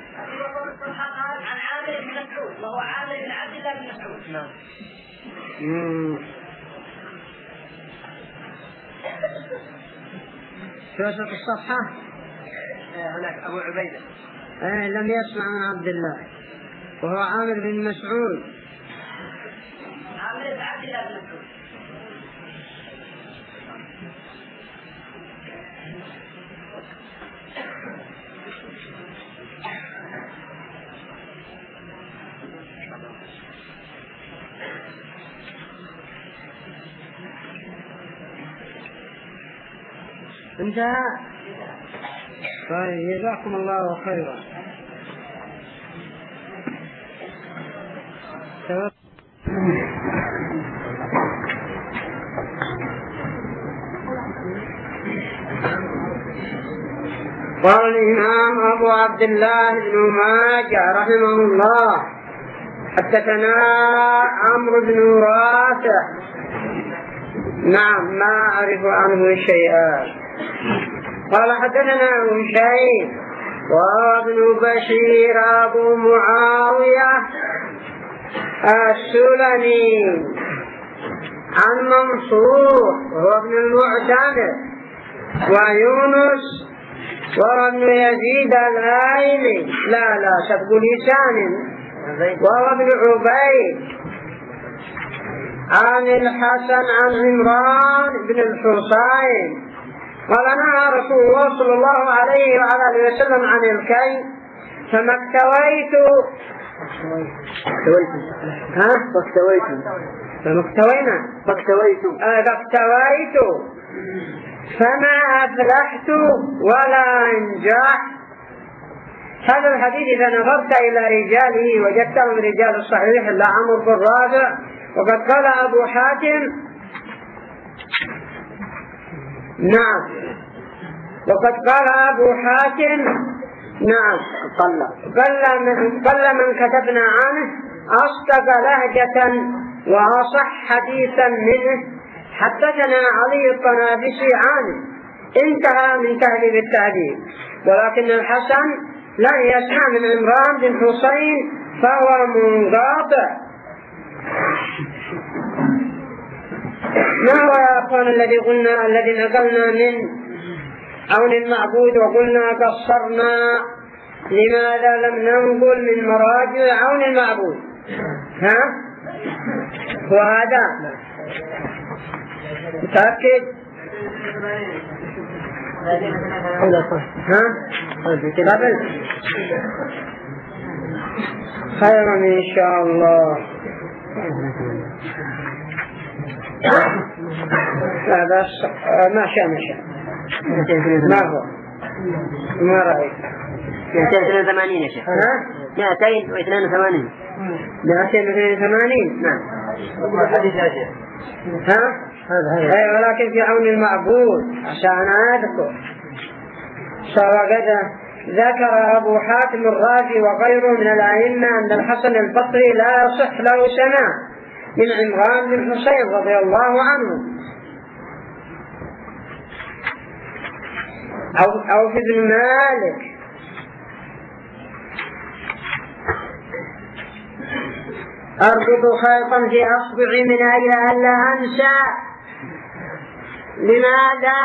عن عامر بن مسعود وهو عامر بن عبد الله بن مسعود. نعم. في وسط الصفحة هناك أبو عبيدة لم يسمع من عبد الله وهو عامر بن مسعود. عامر بن عبد الله بن مسعود. انتهى. طيب جزاكم الله خيرا. قال الإمام أبو عبد الله بن ماجه رحمه الله: حدثنا عمرو بن رافع. نعم، ما أعرف عنه شيئا. قال حدثنا هشيم وابن بشير أبو معاوية السلمي عن منصور وهو ابن المعتمر ويونس وابن يزيد الآيلي لا سبق لسان وهو ابن عبيد عن الحسن عن عمران بن الحصين قال: نهى رسول الله صلى الله عليه وعلى اله وسلم عن الكي فما اكتويت فما أفلحت ولا أنجح. هذا الحديث إذا نظرت إلى رجاله وجدته من رجال الصحيح إلا عمرو بن رافع. وقد قال أبو حاتم قل من كتبنا عنه أصدق لهجة وأصح حديثا منه. حدثنا علي الطنافسي عنه، انتهى من تهذيب التهذيب. ولكن الحسن لم يسمع من عمران بن حصين فهو منقاطع. ما هو يا أخوان الذي نقلنا من عون المعبود وقلنا قصرنا؟ لماذا لم ننقل من مراجع عون المعبود؟ وهذا متأكد؟ قبل خيرا إن شاء الله. لا بس ما شاء ما هو ما رأيك 282 يا شيخ. 282. 282. نعم. ولكن في عون المعبود عشان أذكر وقد ذكر أبو حاتم الرازي وغيره من الأئمة أن الحسن البصري لا يصح له سماع من عمران بن حصين رضي الله عنه أو في ابن مالك. أربط خيطا في أصبعي من أجل ألا أنسى. لماذا؟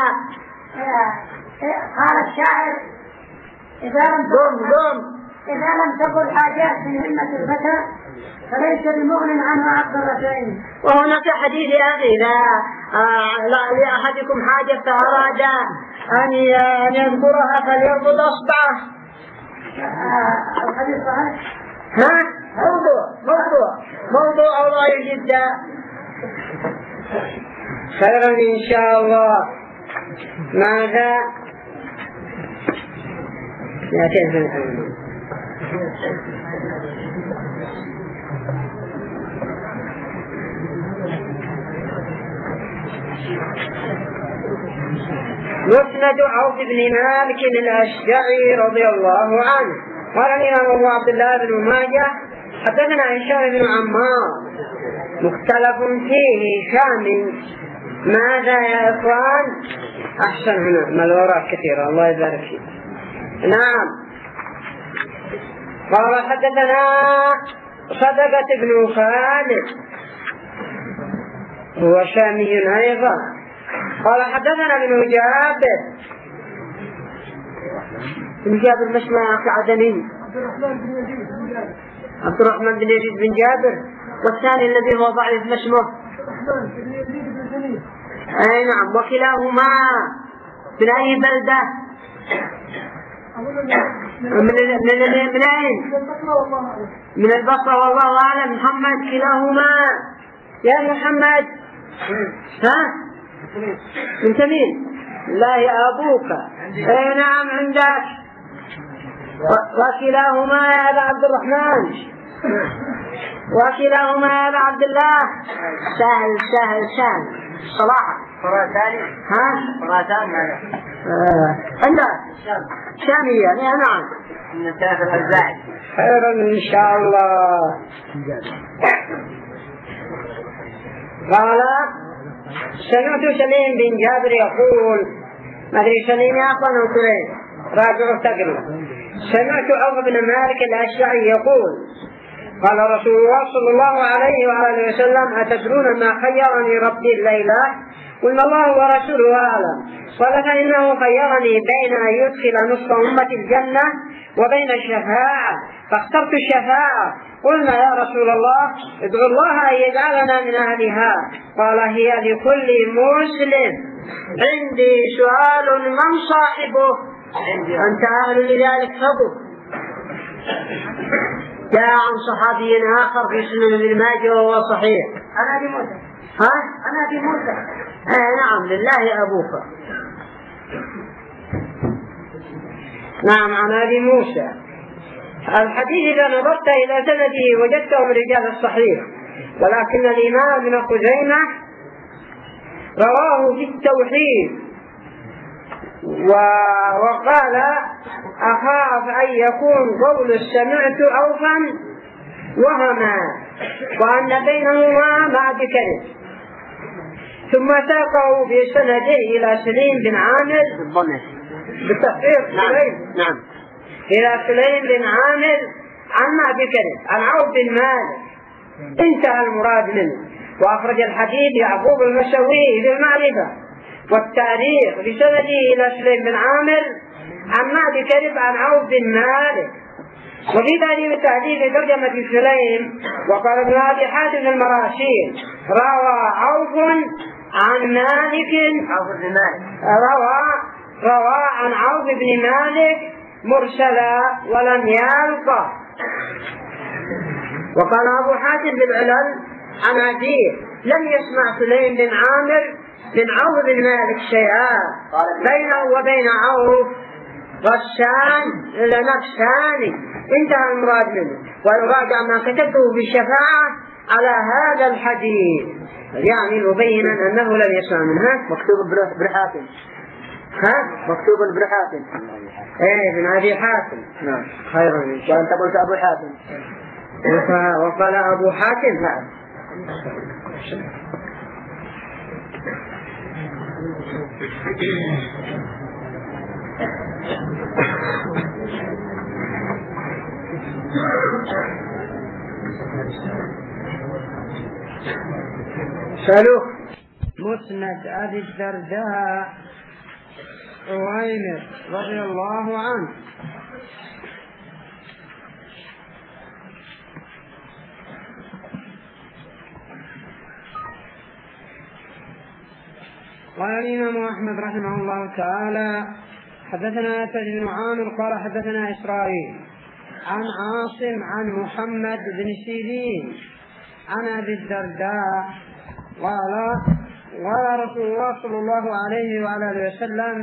قال الشاعر: إذا لم تقل حاجات من همة الفتى فليس بمغن عنه عقد الرجعين. وهنا في حديث أخي لا لأحدكم حاجة فأراد أن يذكرها فليربط أصبعه. الحديث صحيح؟ موضوع الله جدا. خيرا إن شاء الله. ماذا؟ مسند عوف بن مالك الأشجعي رضي الله عنه قال الإمام أبو عبد الله بن ماجه: حدثنا هشام بن عمار مختلف فيه هشام. ماذا يا إخوان؟ أحسن هنا ملورات كثيرة الله يبارك فيك. نعم. قال حدثنا صدقة بن خالد هو شامي أيضا. قال حدثنا ابن جابر مش ما أخي عدني عبد الرحمن بن يزيد بن جابر. والثاني الذي هو ضعيف ما اسمه؟ أي نعم. وكلاهما من أي بلدة؟ من أين؟ من البصرة والله أعلم. محمد كلاهما يا محمد. من تميم. الله أبوك. أي نعم عندك. وكلاهما يا أبا عبد الرحمن، وكلاهما يا أبا عبد الله. سهل سهل سهل صراحة. فراتان. ها؟ فراتان. عندك شامية. نعم. من ثلاث الأجزاء. خيرا إن شاء الله. قال سمعت سليم بن جابر يقول، ما أدري سليم يا أخوان أو سليم، راجعوا تقريبا. سمعت عوف بن مالك الأشعري يقول قال رسول الله صلى الله عليه وآله وسلم أتدرون ما خيرني ربي الليلة؟ قلنا الله ورسوله أعلم. قال فإنه خيرني بين أن يدخل نصف أمة الجنة وبين الشفاعة، فاخترت الشفاعة. قلنا يا رسول الله ادعو الله أن يجعلنا من أهلها. قال هي لكل مسلم. عندي سؤال، من صاحبه؟ أنت أهل لذلك فضل. جاء عن صحابي آخر في سنن ابن ماجه وهو صحيح. أنا أبي موسى. ها؟ أنا أبي موسى. نعم لله أبوك. نعم عن أبي موسى. الحديث إذا نظرت إلى سنده وجدته من رجال الصحيح، ولكن الإمام ابن خزيمة رواه في التوحيد وقال أخاف أن يكون قول سمعت أوفا وهما، وأن بينهما ما بكذب. ثم ساقه بسنده إلى سليم بن عامر بالتحقيق. نعم. إلى سليم بن عامر عن ما بكذب عن عوف بن مالك، انتهى المراد منه. وأخرج الحديث يعقوب المسوي في المعرفة والتاريخ بسنده إلى سليم بن عامر عن ما بكذب عن عوف بن مالك. وفي تهذيب التهذيب ترجمة سليم. وقال ابن أبي حاتم في المراسيل روى عوف عن مالك، روى عن عوف بن مالك مرسلا ولم يلقى. وقال أبو حاتم بالعلل عن أبيه لم يسمع سليم بن عامر بن عوف بن مالك شيئا، بينه وبين عوف غسان لنفسان، انتهى المراد منه. ويراجع ما كتبته بالشفاعة على هذا الحديث، يعني مبينا أنه لم يسمع منها. مكتوب برحاتم. ها؟ مكتوب برحاتم. ايه ابن أبي حاتم. نعم. خيرا إن شاء الله. وأنت قلت أبو حاتم. وقال أبو حاتم. نعم. سألوه مسند أبي الدرداء عويمر رضي الله عنه. قال الإمام أحمد رحمه الله تعالى حدثنا أسد بن عامر قال حدثنا إسرائيل عن عاصم عن محمد بن سيرين عن أبي الدرداء قال رسول الله صلى الله عليه وعلى وسلم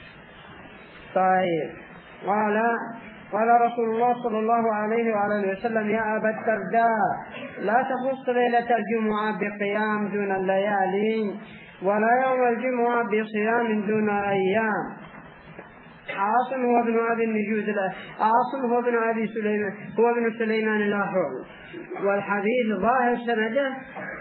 طيب قال رسول الله صلى الله عليه وعلى وسلم يا أبا الدرداء لا تخص ليلة الجمعة بقيام دون الليالي ولا يوم الجمعة بصيام دون أيام. عاصم هو ابن أبي النجود، عاصم هو ابن أبي سليمان، هو ابن سليمان الأحول. والحديث ظاهر سنده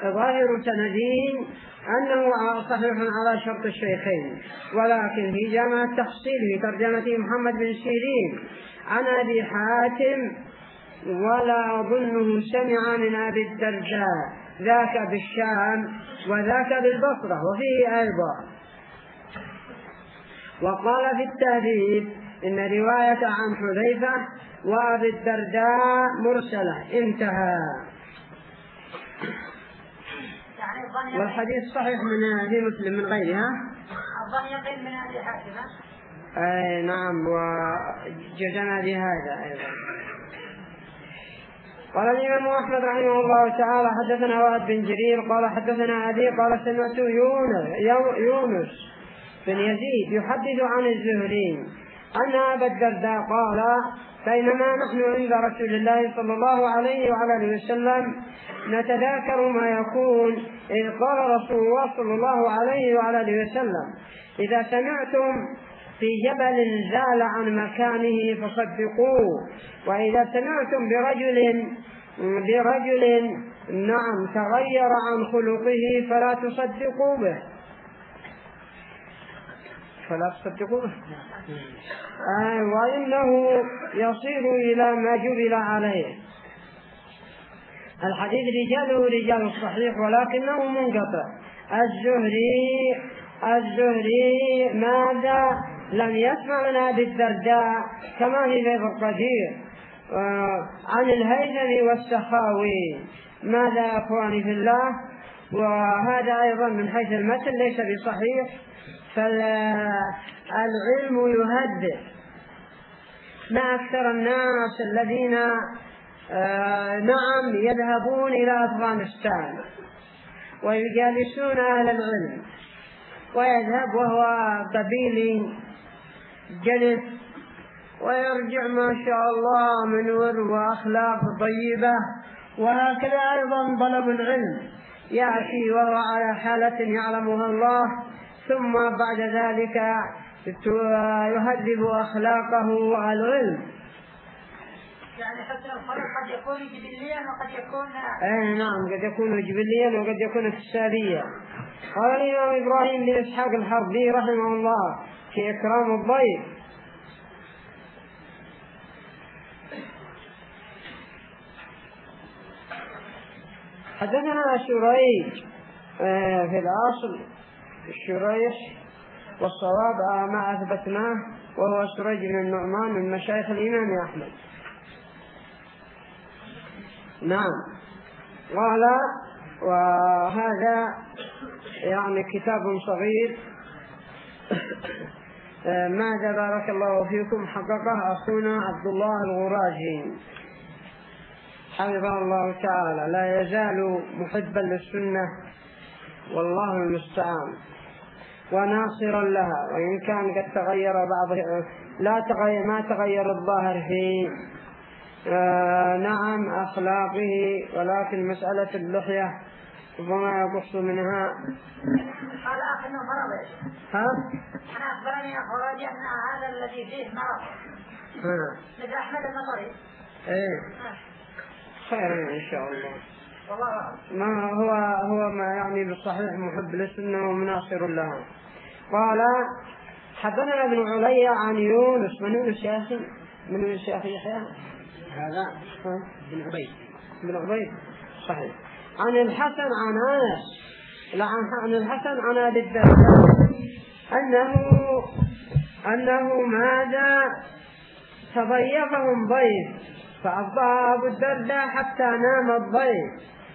أنه صحيح على شرط الشيخين، ولكن في جامع التفصيل في ترجمة محمد بن سيرين عن أبي حاتم ولا أظنه سمع من أبي الدرداء، ذاك بالشام وذاك بالبصرة وفيه أيضا. وقال في التهذيب إن رواية عن حذيفة وأبي الدرداء مرسلة، انتهى. والحديث صحيح من أبي مسلم من غيرها. الظن يقل من أبي حاتم. أي نعم، وجزنا بهذا أيضا. قال الإمام أحمد رحمه الله تعالى حدثنا وهب بن جرير قال حدثنا أبي قال سمعت يونس بن يزيد يحدث عن الزهري أن أبا الدرداء قال: بينما نحن عند رسول الله صلى الله عليه وعلى آله وسلم نتذاكر ما يكون، إذ قال رسول الله صلى الله عليه وعلى آله وسلم: إذا سمعتم في جبل زال عن مكانه فصدقوه، وإذا سمعتم برجل نعم تغير عن خلقه فلا تصدقوا به. وإنه يصير إلى ما جبل عليه. الحديث رجاله رجال الصحيح ولكنه منقطع. الزهري ماذا لم يسمع من أبي الدرداء كما في فيض القدير عن الهيثم والسخاوي. ماذا يا أخواني في الله؟ وهذا أيضا من حيث المتن ليس بصحيح. فالعلم يهدئ. ما أكثر الناس الذين نعم يذهبون إلى أفغانستان ويجالسون أهل العلم، ويذهب وهو قبيلي جلس ويرجع ما شاء الله منور وأخلاق طيبة. وهكذا أيضا طلب العلم يأتي وهو على حالة يعلمها الله، ثم بعد ذلك يهذب أخلاقه العلم. يعني حتى الخلق قد يكون جبليا وقد يكون نعم، قد يكون جبليا وقد يكون اكتسابيا. قال الإمام إبراهيم بن إسحاق الحربي رحمه الله في إكرام الضيف: حدثنا شريح في الأصل الشريح، والصواب ما أثبتناه، وهو شريح بن النعمان من مشايخ الإمام أحمد. نعم. قال: وهذا يعني كتاب صغير ماذا بارك الله فيكم حققه أخونا عبد الله الغراجي حفظه الله تعالى، لا يزال محبا للسنة والله المستعان وناصرا لها، وإن كان قد تغير بعض ما تغير الظاهر في نعم أخلاقه، ولكن مسألة اللحية ربما يقص منها. قال أنه مرض. أنا أخبرني أخراجي أن هذا الذي فيه مرض. لدى أحمد النصري. خير إن شاء الله. والله ما هو ما يعني بالصحيح محب للسنة ومناصر لها. قال: حدثنا ابن علي عن يونس من الشيخ يحيى هذا بن عبيد صحيح. عن الحسن عن أنس، عن الحسن عن أبي الدرداء أنه ماذا تضيفهم ضيف فأفضى أبو الدرداء حتى نام الضيف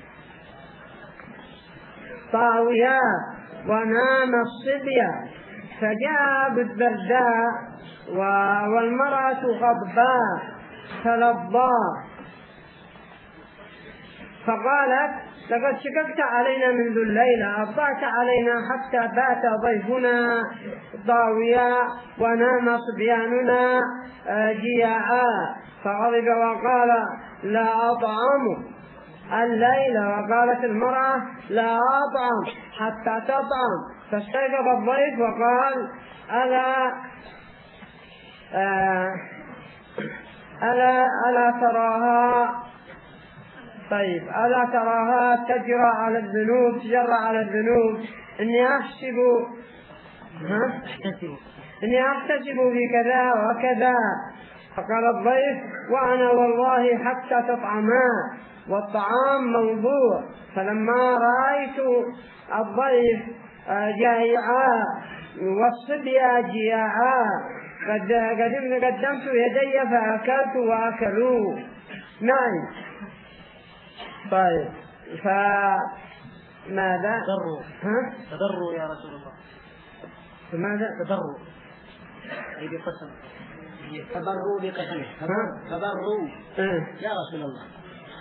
طاويا ونام الصبية، فجاء أبو الدرداء والمرأة غضباء فلضاه، فقالت: لقد شككت علينا منذ الليلة، أبطأت علينا حتى بات ضيفنا ضاويا ونام صبياننا جياعا. فغضب وقال: لا أطعم الليلة. وقالت المرأة: لا أطعم حتى تطعم. فاستيقظ الضيف وقال: ألا تراها طيب ألا تراها تجرى على الذنوب إني أحتسب في كذا وكذا. فقال الضيف: وأنا والله حتى تطعما، والطعام موضوع. فلما رأيت الضيف جائعا والصبيا جياعا قدمت يدي فأكلت وأكلوا معي. طيب فماذا؟ تضروا يا رسول الله. فماذا؟ تضروا أي بقسم، تضروا بقسمه، تضروا يا رسول الله.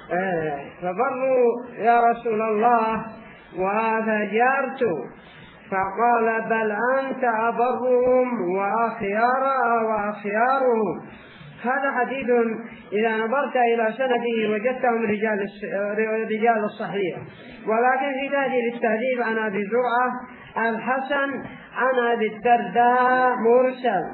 تضروا يا رسول الله. وفجرت فقال بل أنت أبرهم وأخيارهم. هذا حديث إذا نظرت إلى سنده وجدته من رجال الصحيح، ولكن في تهذيب التهذيب عن أبي زرعة الحسن عن أبي الدرداء مرسل.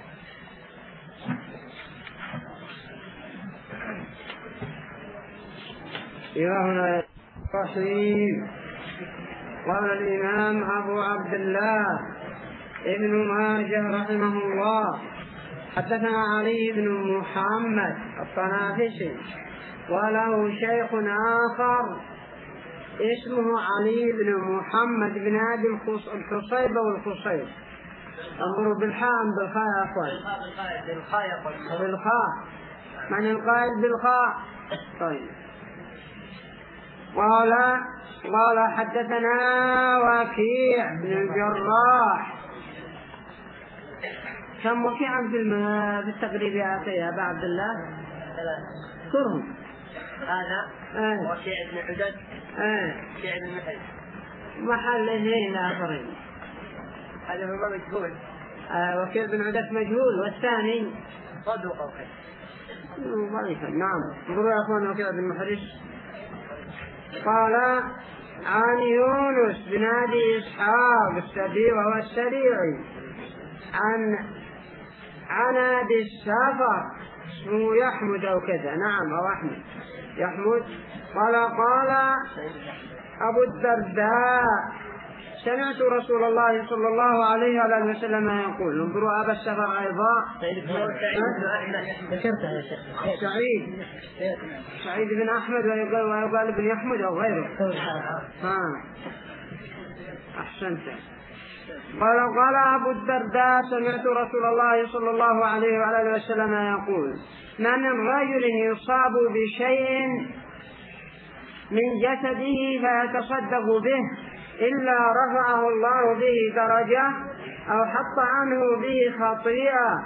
إلهنا الرحيم. قال الإمام أبو عبد الله ابن ماجه رحمه الله حدثنا علي بن محمد الطنافسي وله شيخ آخر اسمه علي بن محمد بن أبي الخصيب والخصيب. انظروا بالحاء بالخاء يا أخوان. بالخاء من القائل بالخاء. طيب. قال حدثنا وكيع بن الجراح. كم وكيعا في التقريب يا أبا عبد الله؟ اذكرهم. هذا وكيع بن عدد وكيع بن محل محل اثنين آخرين. هذا هو مجهول. وكيع بن عدد مجهول، والثاني صدوق أو خير ضعيفا. نعم. انظروا يا أخوان وكيع بن محرش. قال عن يونس بن أبي إسحاق السبيع وهو السريعي عن أبي السفر اسمه يحمد أو كذا. نعم أو أحمد يحمد. قال أبو الدرداء سمعت رسول الله صلى الله عليه وآله وسلم يقول. انظروا أبا السفر أيضا سعيد بن أحمد ويقال بن يحمد أو غيره. أحسنت. قال أبو الدرداء سمعت رسول الله صلى الله عليه وآله وسلم يقول ما من رجل يصاب بشيء من جسده فيتصدق به إلا رفعه الله به درجة أو حط عنه به خطيئة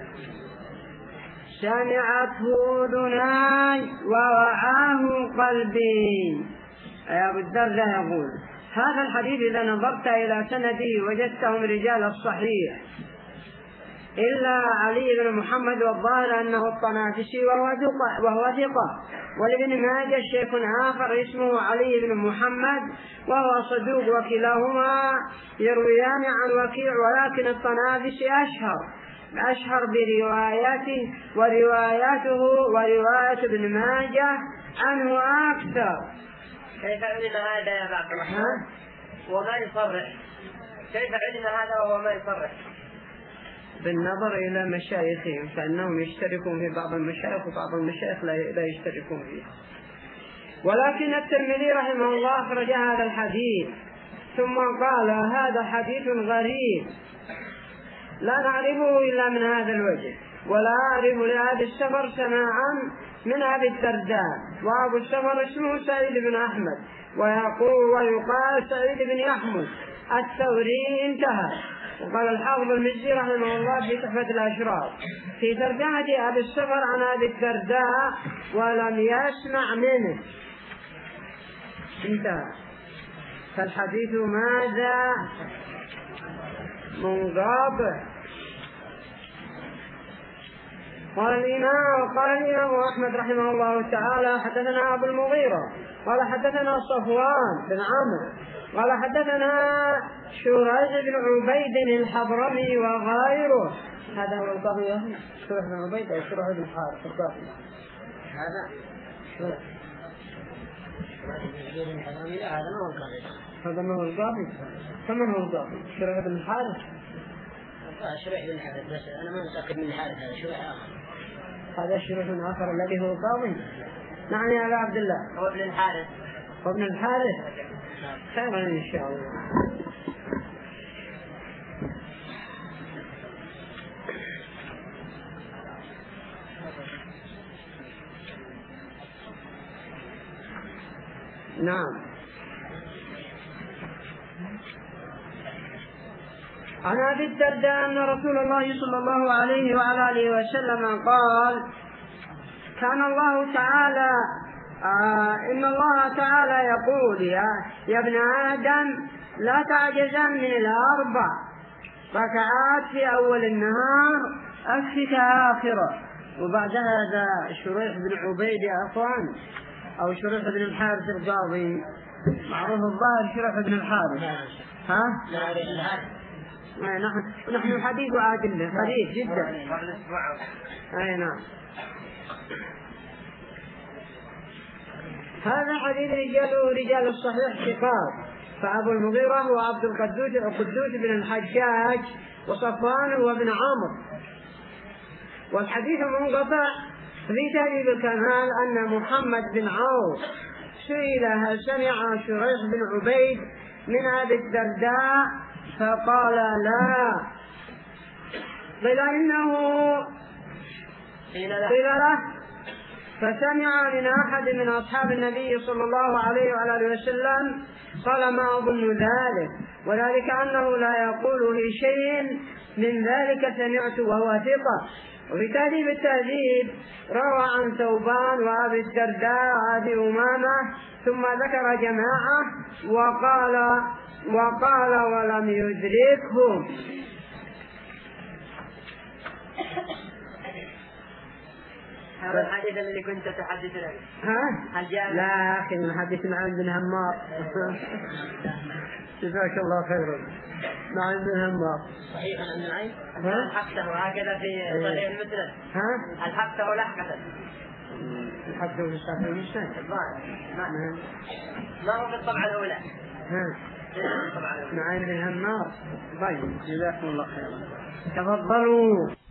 سمعته أذناي ووعاه قلبي. يا أبو الدرداء يقول هذا الحديث إذا نظرت إلى سنده وجدته من رجال الصحيح إلا علي بن محمد، والظاهر أنه الطنافسي وهو ثقة. ولابن ماجه شيخ آخر اسمه علي بن محمد وهو صدوق، وكلاهما يرويان عن وكيع، ولكن الطنافسي أشهر برواياته، ورواياته ورواية ابن ماجه عنه أكثر. كيف علم هذا يا عبد الرحمن وما يصرح؟ كيف علم هذا وهو ما يصرح؟ بالنظر إلى مشايخهم، فإنهم يشتركون في بعض المشايخ وبعض المشايخ لا يشتركون فيه. ولكن الترمذي رحمه الله أخرج هذا الحديث ثم قال هذا حديث غريب لا نعرفه إلا من هذا الوجه، ولا أعرف لأبي السفر سماعا من أبي الدرداء، وأبو السفر اسمه سعيد بن أحمد ويقال سعيد بن يحمد الثوري. انتهى. وقال الحافظ المزي رحمه الله في تحفة الأشراف في ترجمة أبي السفر عن أبي الدرداء ولم يسمع منه. انتهى. فالحديث ماذا؟ منقطع. قال الإمام أحمد رحمه الله تعالى حدثنا أبو المغيرة قال حدثنا صفوان بن عمرو قال حدثنا شريح بن عبيد الحضرمي وغيره. هذا هو القاضي شريح بن عبيد أو شريح بن حارث القاضي. هذا هذا ما هو القاضي. فمن هو القاضي؟ شريح بن حارث. شريح بن حارث بس أنا ما متأكد من الحارث. هذا شريح آخر. هذا شريح آخر الذي هو القاضي. نعم يا أبا عبد الله. هو ابن الحارث. وابن الحارث. خيرا إن شاء الله. نعم. عن أبي الدرداء أن رسول الله صلى الله عليه وعلى آله وسلم قال كان الله تعالى إن الله تعالى يقول يا ابن آدم لا تعجزن من الأربع ركعات في أول النهار أكفك آخرة. وبعد هذا شريح بن عبيد يا أخوان، أو شريح بن الحارث القاضي، معروف الظاهر شريح بن الحارث. ها؟ نحن حديث عادل حديث جدا. أي نعم. هذا حديث رجال الصحيح ثقات، فأبو المغيرة وعبد القدوس بن الحجاج وصفوان وابن عمرو. والحديث منقطع في تهذيب الكمال أن محمد بن عوف سئل هل سمع شريح بن عبيد من أبي الدرداء فقال لا. قيل إنه قيل له فسمع من أحد من أصحاب النبي صلى الله عليه وآله وسلم قال ما أظن ذلك، وذلك أنه لا يقول في شيء من ذلك سمعت وهو ثقة. وفي تهذيب التهذيب روى عن ثوبان وأبي الدرداء وأبي أمامة ثم ذكر جماعة وقال ولم يدركهم. هذا الحديث الذي كنت تحدثنا به. ها؟ لا يا أخي من حديث معاذ بن همار. جزاك الله خيرا. معاذ بن همار. صحيح أن العين؟ الحقته وهكذا في صحيح المسند. ها؟ الحقته لحقته. الحقته في صحيح المسند. ما هو في الطبعة الأولى. ها؟ معاذ بن همار. طيب جزاكم الله خيرا. تفضلوا.